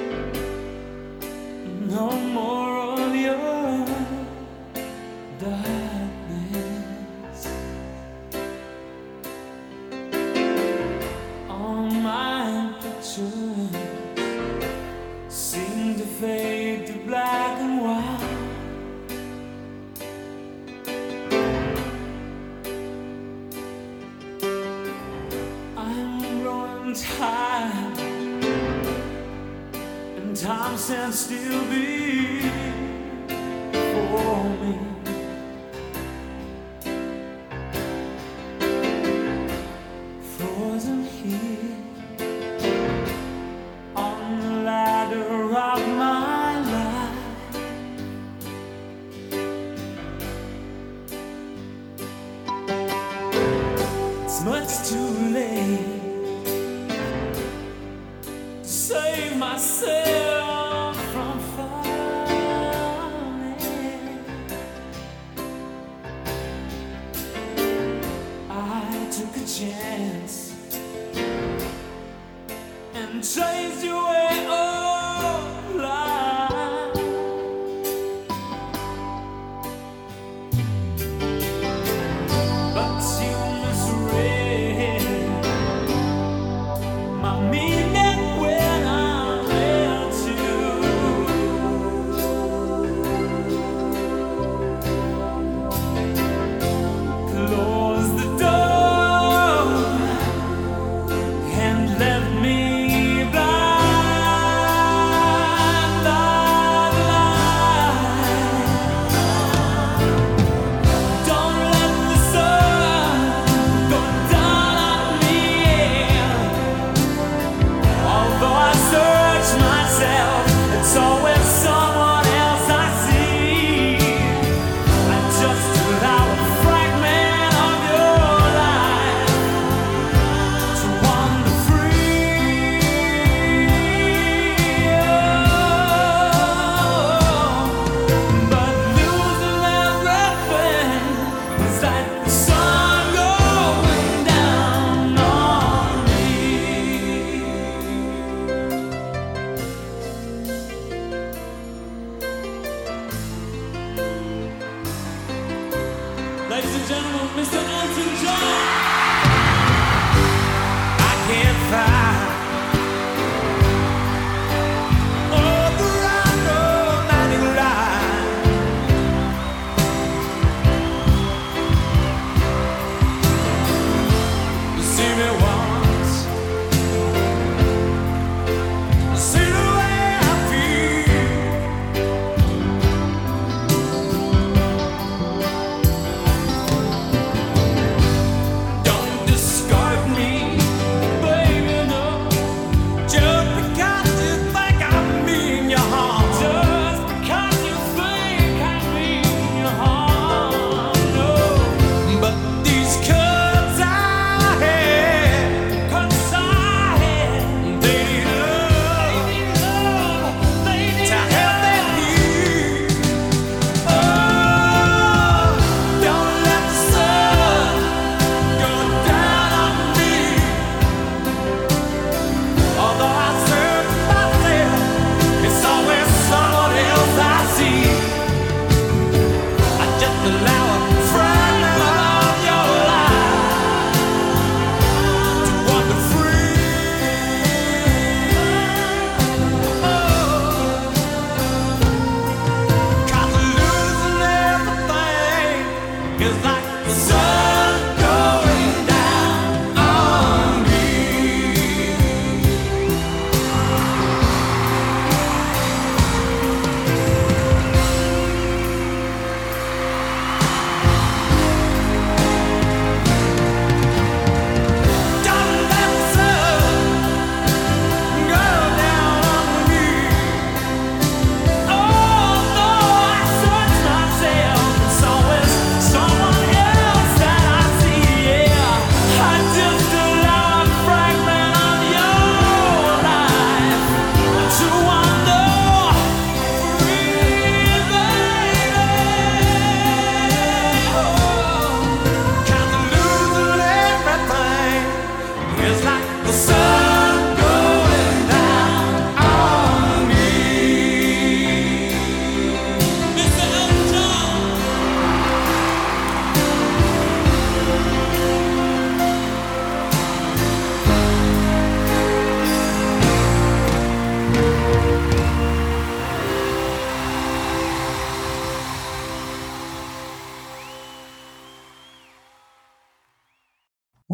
No more of your darkness. All my pictures seem to fade to black and white. I'm growing tired, and time stands still before me. Frozen here on the ladder of my life. It's much too late to save myself from falling. I took a chance and chased you away all life. But you misread my meaning when I met you. Close the door and left me blind.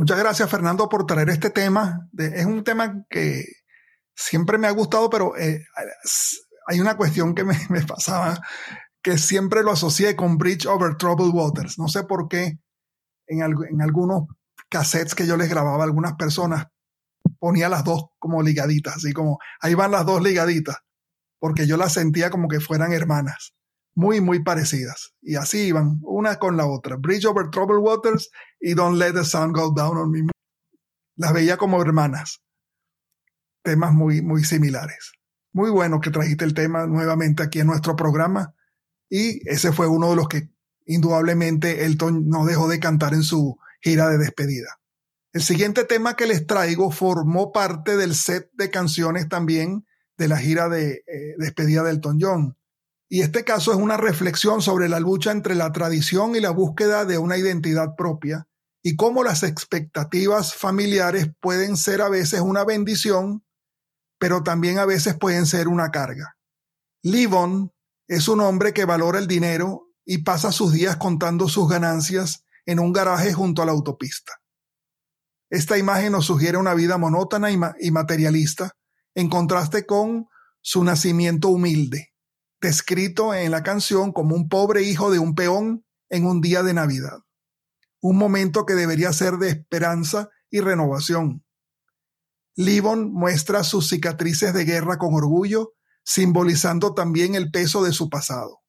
Muchas gracias, Fernando, por traer este tema. Es un tema que siempre me ha gustado, pero eh, hay una cuestión que me, me pasaba, que siempre lo asocié con Bridge Over Troubled Waters. No sé por qué en, en algunos cassettes que yo les grababa a algunas personas ponía las dos como ligaditas, así como ahí van las dos ligaditas, porque yo las sentía como que fueran hermanas, muy, muy parecidas. Y así iban, una con la otra. Bridge Over Troubled Waters y Don't Let the Sun Go Down on Me. Las veía como hermanas. Temas muy, muy similares. Muy bueno que trajiste el tema nuevamente aquí en nuestro programa. Y ese fue uno de los que indudablemente Elton no dejó de cantar en su gira de despedida. El siguiente tema que les traigo formó parte del set de canciones también de la gira de eh, despedida de Elton John. Y este caso es una reflexión sobre la lucha entre la tradición y la búsqueda de una identidad propia y cómo las expectativas familiares pueden ser a veces una bendición, pero también a veces pueden ser una carga. Levon es un hombre que valora el dinero y pasa sus días contando sus ganancias en un garaje junto a la autopista. Esta imagen nos sugiere una vida monótona y, ma- y materialista, en contraste con su nacimiento humilde, descrito en la canción como un pobre hijo de un peón en un día de Navidad. Un momento que debería ser de esperanza y renovación. Levon muestra sus cicatrices de guerra con orgullo, simbolizando también el peso de su pasado.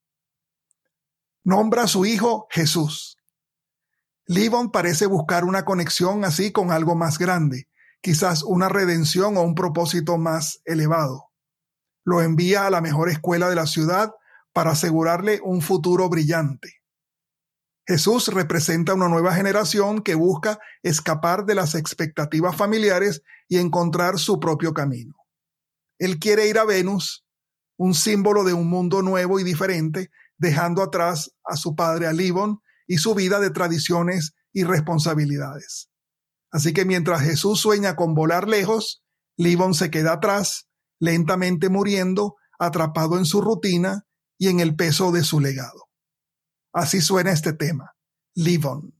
Nombra a su hijo Jesús. Levon parece buscar una conexión así con algo más grande, quizás una redención o un propósito más elevado. Lo envía a la mejor escuela de la ciudad para asegurarle un futuro brillante. Jesús representa una nueva generación que busca escapar de las expectativas familiares y encontrar su propio camino. Él quiere ir a Venus, un símbolo de un mundo nuevo y diferente, dejando atrás a su padre, a Levon, y su vida de tradiciones y responsabilidades. Así que mientras Jesús sueña con volar lejos, Levon se queda atrás, lentamente muriendo, atrapado en su rutina y en el peso de su legado. Así suena este tema, Levon.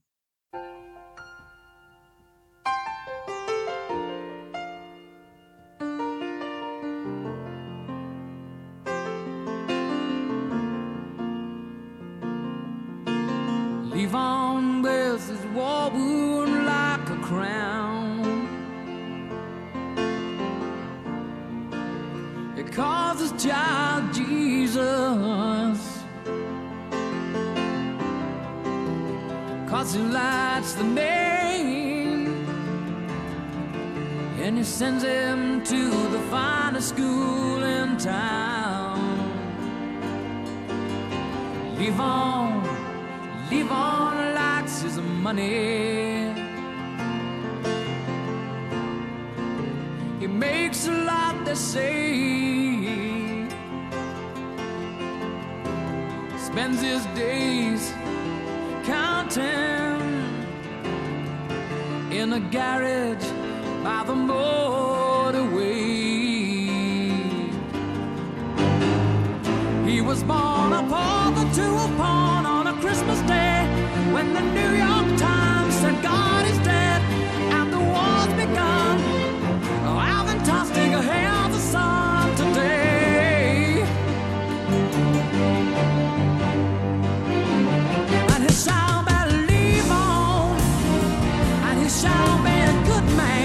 Levon wears his war wound like a crown. He calls his child Jesus, 'cause he likes the name, and he sends him to the finest school in town. Levon, Levon likes his money. He makes a lot, they say. Spends his days counting in a garage by the motorway. He was born a pauper to a pawn on a Christmas Day, when the New York Times said God is dead and the war's begun. Oh, Alvin Tostig hails the sun today, and he shall be Levon, and he shall be a good man.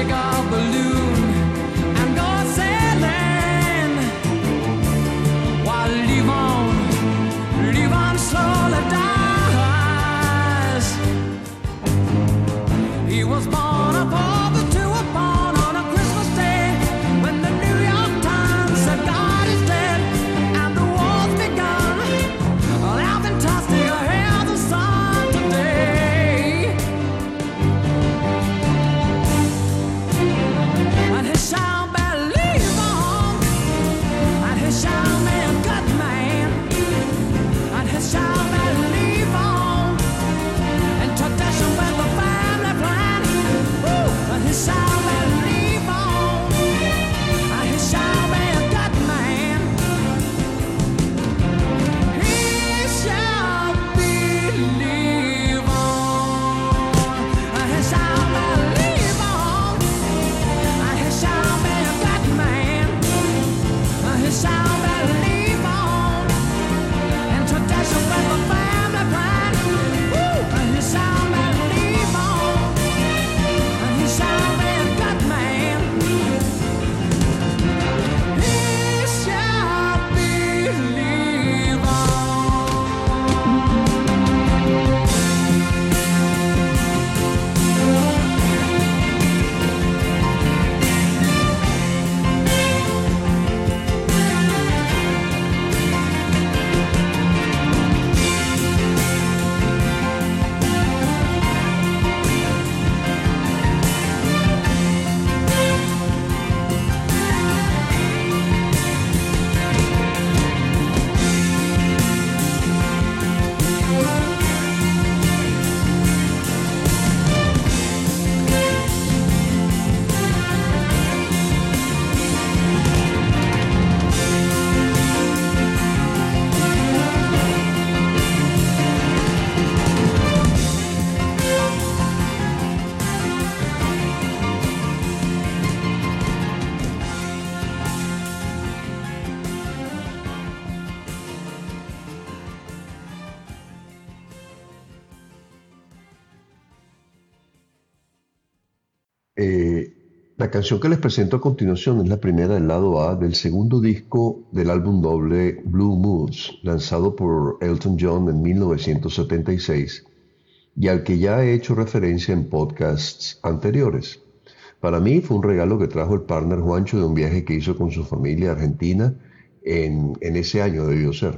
take a balloon and go sailing. While leave on, leave on slowly dies. He was born a father to a born on a Christmas day when the New York Times said God is dead and the war's begun. Laughing fantastic, I hear the sun today. And he shall believe on, and he shall be a good man, and he shall believe on, in tradition with the family plan. Ooh, and he shall believe on, and he shall be a good man. He shall believe on, and he shall believe on, and he shall be a good man. And he shall believe on, in tradition with the family plan. Ooh, and he shall believe on, and he shall be a good man. He shall believe on. Eh, la canción que les presento a continuación es la primera del lado A del segundo disco del álbum doble Blue Moods, lanzado por Elton John en mil novecientos setenta y seis y al que ya he hecho referencia en podcasts anteriores. Para mí fue un regalo que trajo el partner Juancho de un viaje que hizo con su familia a Argentina en, en ese año debió ser.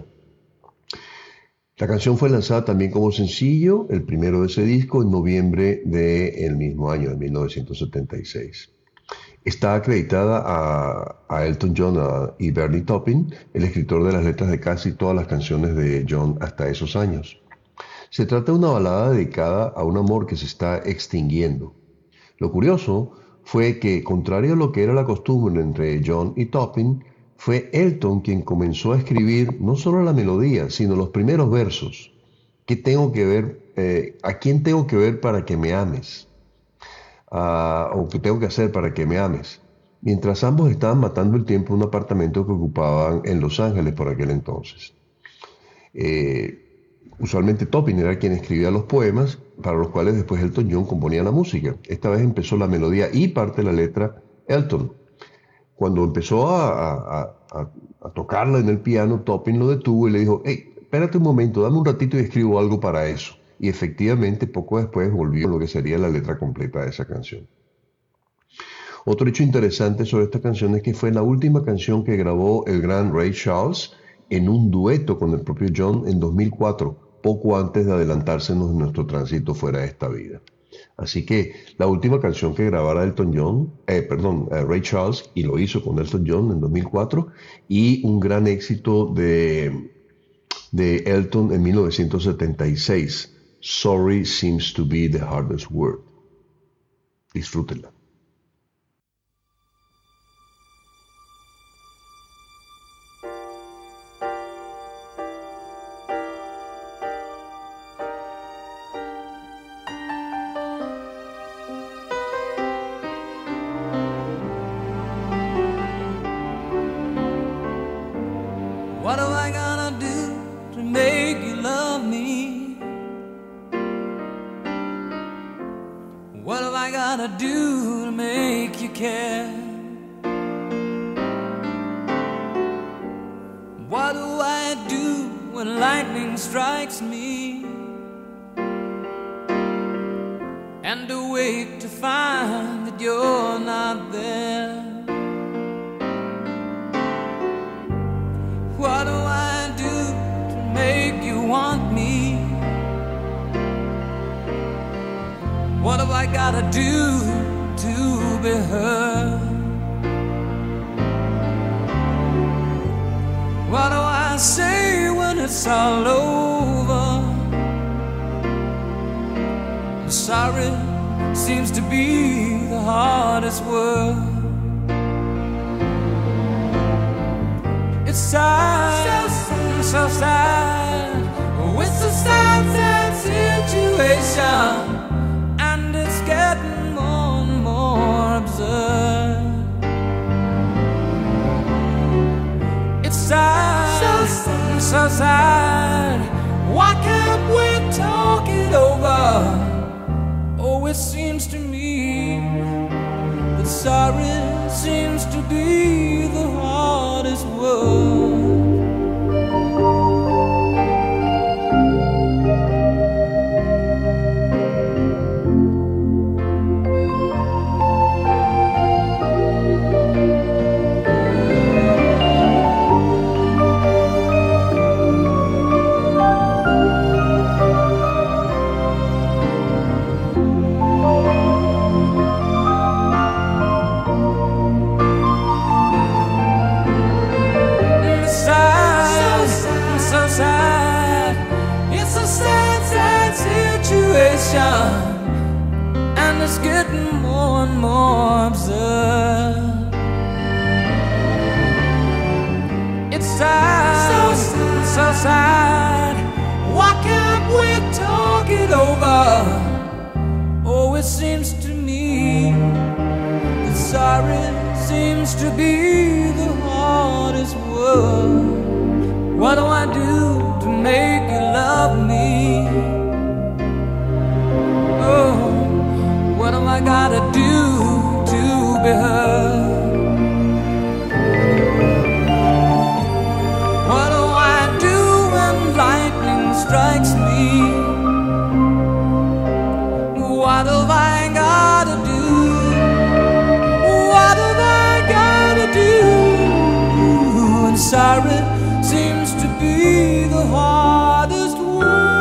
La canción fue lanzada también como sencillo, el primero de ese disco, en noviembre del mismo año, de mil novecientos setenta y seis. Está acreditada a, a Elton John a- y Bernie Taupin, el escritor de las letras de casi todas las canciones de John hasta esos años. Se trata de una balada dedicada a un amor que se está extinguiendo. Lo curioso fue que, contrario a lo que era la costumbre entre John y Taupin, fue Elton quien comenzó a escribir no solo la melodía, sino los primeros versos. ¿Qué tengo que ver? Eh, ¿a quién tengo que ver para que me ames? Ah, ¿o qué tengo que hacer para que me ames? Mientras ambos estaban matando el tiempo en un apartamento que ocupaban en Los Ángeles por aquel entonces. Eh, Usualmente Taupin era quien escribía los poemas, para los cuales después Elton John componía la música. Esta vez empezó la melodía y parte de la letra Elton. Cuando empezó a, a- a- a tocarla en el piano, Taupin lo detuvo y le dijo: hey, espérate un momento, dame un ratito y escribo algo para eso. Y efectivamente, poco después volvió lo que sería la letra completa de esa canción. Otro hecho interesante sobre esta canción es que fue la última canción que grabó el gran Ray Charles en un dueto con el propio John en dos mil cuatro, poco antes de adelantársenos en nuestro tránsito fuera de esta vida. Así que la última canción que grabara Elton John, eh, perdón, eh, Ray Charles, y lo hizo con Elton John en dos mil cuatro, y un gran éxito de, de Elton en mil novecientos setenta y seis, Sorry Seems to Be the Hardest Word. Disfrútenla. What am I gonna do to make you love me? What am I gotta do to make you care? What do I do when lightning strikes me and awake to find that you're not there? What do I do to make you want me? What have I gotta do to be heard? What do I say when it's all over? I'm sorry seems to be the hardest word. It's sad, so sad, so sad. Oh, it's a sad, sad situation, and it's getting more and more absurd. It's sad, so sad, so sad. Why can't we talk it over? Oh, it seems to me that sorry seems to be the hardest word. And it's getting more and more absurd. It's sad, so sad, so sad. Why can't we talk it over? Oh, it seems to me that sorry seems to be the hardest word. What do I do to make you love me? Oh, what have I gotta do to be heard? What do I do when lightning strikes me? What have I gotta do? What have I gotta do? And sorry seems to be the hardest word.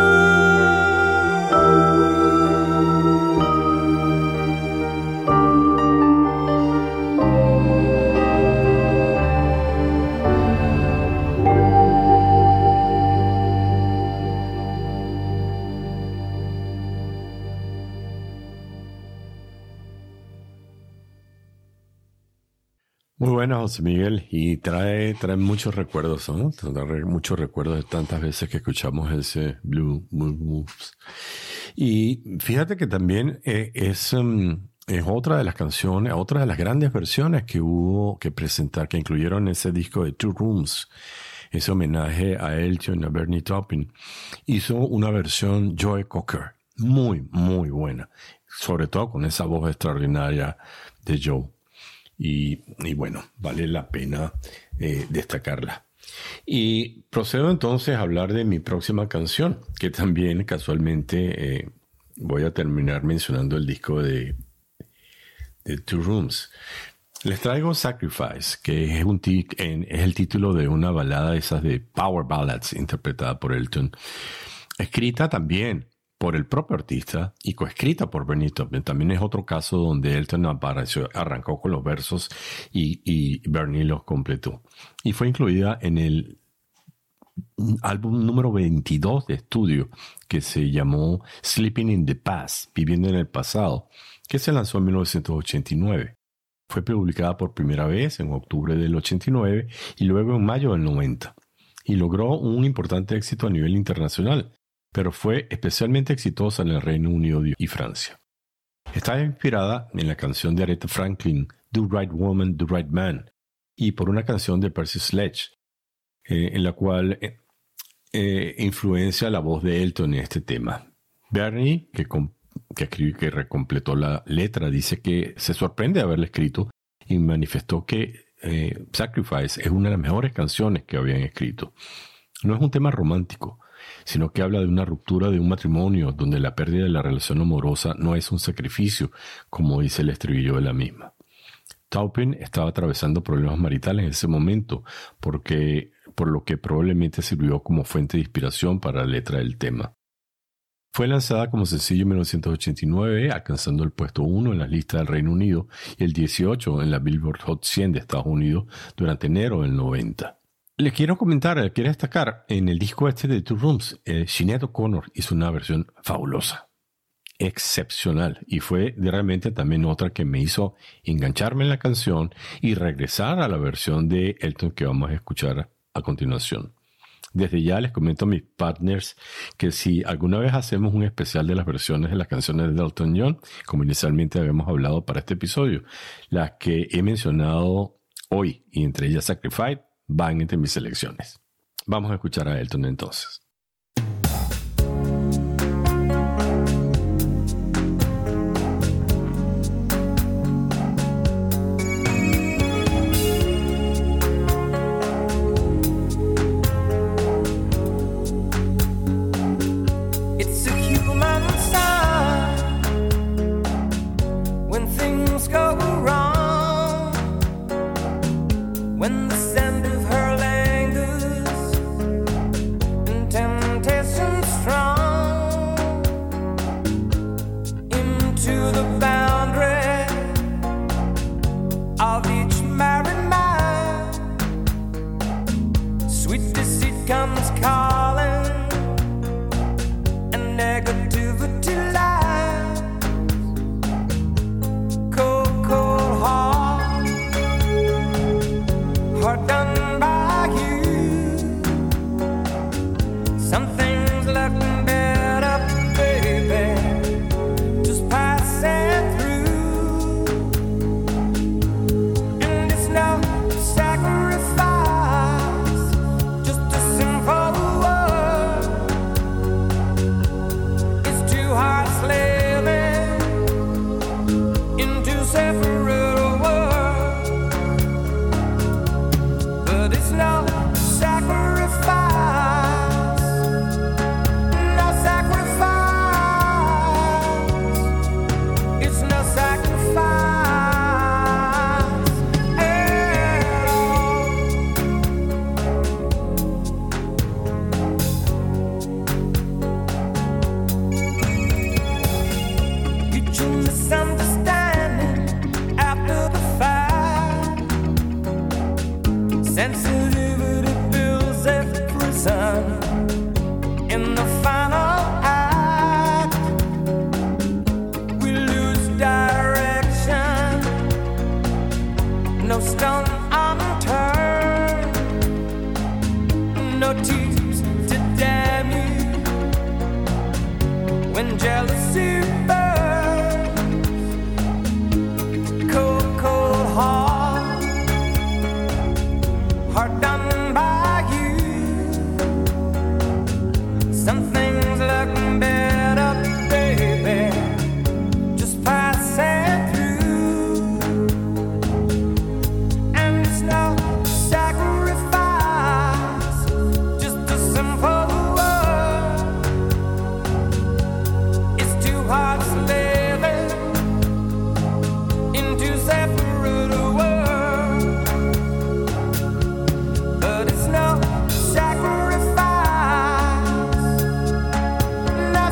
Muy buena, José Miguel, y trae, trae muchos recuerdos, ¿no? Trae muchos recuerdos de tantas veces que escuchamos ese Blue Moves. Y fíjate que también eh, es, um, es otra de las canciones, otra de las grandes versiones que hubo que presentar, que incluyeron ese disco de Two Rooms, ese homenaje a Elton y a Bernie Taupin. Hizo una versión Joe Cocker, muy, muy buena, sobre todo con esa voz extraordinaria de Joe. Y, y bueno, vale la pena eh, destacarla. Y procedo entonces a hablar de mi próxima canción, que también casualmente eh, voy a terminar mencionando el disco de, de Two Rooms. Les traigo Sacrifice, que es, un tic, en, es el título de una balada de esas de Power Ballads interpretada por Elton, escrita también por el propio artista y coescrita por Bernie Taupin. También es otro caso donde Elton apareció, arrancó con los versos y, y Bernie los completó. Y fue incluida en el álbum número veintidós de estudio que se llamó Sleeping in the Past, Viviendo en el Pasado, que se lanzó en mil novecientos ochenta y nueve. Fue publicada por primera vez en octubre del ochenta y nueve y luego en mayo del noventa. Y logró un importante éxito a nivel internacional, pero fue especialmente exitosa en el Reino Unido y Francia. Está inspirada en la canción de Aretha Franklin, Do Right Woman, Do Right Man, y por una canción de Percy Sledge, eh, en la cual eh, influencia la voz de Elton en este tema. Bernie, que, que escribió y que recompletó la letra, dice que se sorprende de haberla escrito y manifestó que eh, Sacrifice es una de las mejores canciones que habían escrito. No es un tema romántico, sino que habla de una ruptura de un matrimonio donde la pérdida de la relación amorosa no es un sacrificio, como dice el estribillo de la misma. Taupin estaba atravesando problemas maritales en ese momento, porque, por lo que probablemente sirvió como fuente de inspiración para la letra del tema. Fue lanzada como sencillo en mil novecientos ochenta y nueve, alcanzando el puesto uno en las listas del Reino Unido y el dieciocho en la Billboard Hot cien de Estados Unidos durante enero del noventa. Les quiero comentar, les quiero destacar, en el disco este de Two Rooms, eh, Sinead O'Connor hizo una versión fabulosa, excepcional, y fue de realmente también otra que me hizo engancharme en la canción y regresar a la versión de Elton que vamos a escuchar a continuación. Desde ya les comento a mis partners que si alguna vez hacemos un especial de las versiones de las canciones de Elton John, como inicialmente habíamos hablado para este episodio, las que he mencionado hoy, y entre ellas Sacrifice, van entre mis selecciones. Vamos a escuchar a Elton entonces. It's a human sign when things go wrong, when the scent of her lingers and temptation strong into the boundary of each married man. Sweet deceit comes calling and negativity lies. Cold, cold heart, heart done by you. Some things looking better, baby, just passing through. And it's no sacrifice, just a simple word. It's two hearts living in two separate worlds. But it's no sacrifice, no sacrifice. It's no sacrifice at all. Mutual misunderstanding after the fact. Sensitivity builds a prison in the final act. We lose direction, no stone unturned, no tears to damn you when jealousy burns. Cold, cold heart, heart done by you. Some things look better, baby, just passing through. And it's no sacrifice, just a simple word. It's two hearts living in two separate worlds. But it's no sacrifice, no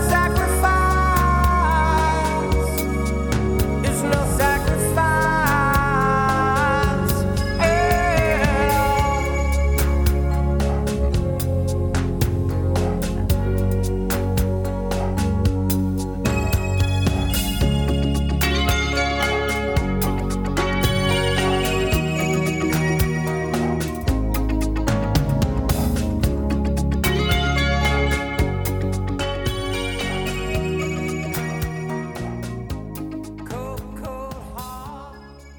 sacrifice. It's no sacrifice at all. Cold, cold heart,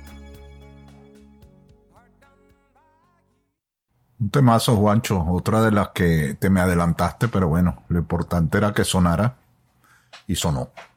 heart done by Un temazo, Juancho, otra de las que te me adelantaste, pero bueno, lo importante era que sonara y sonó.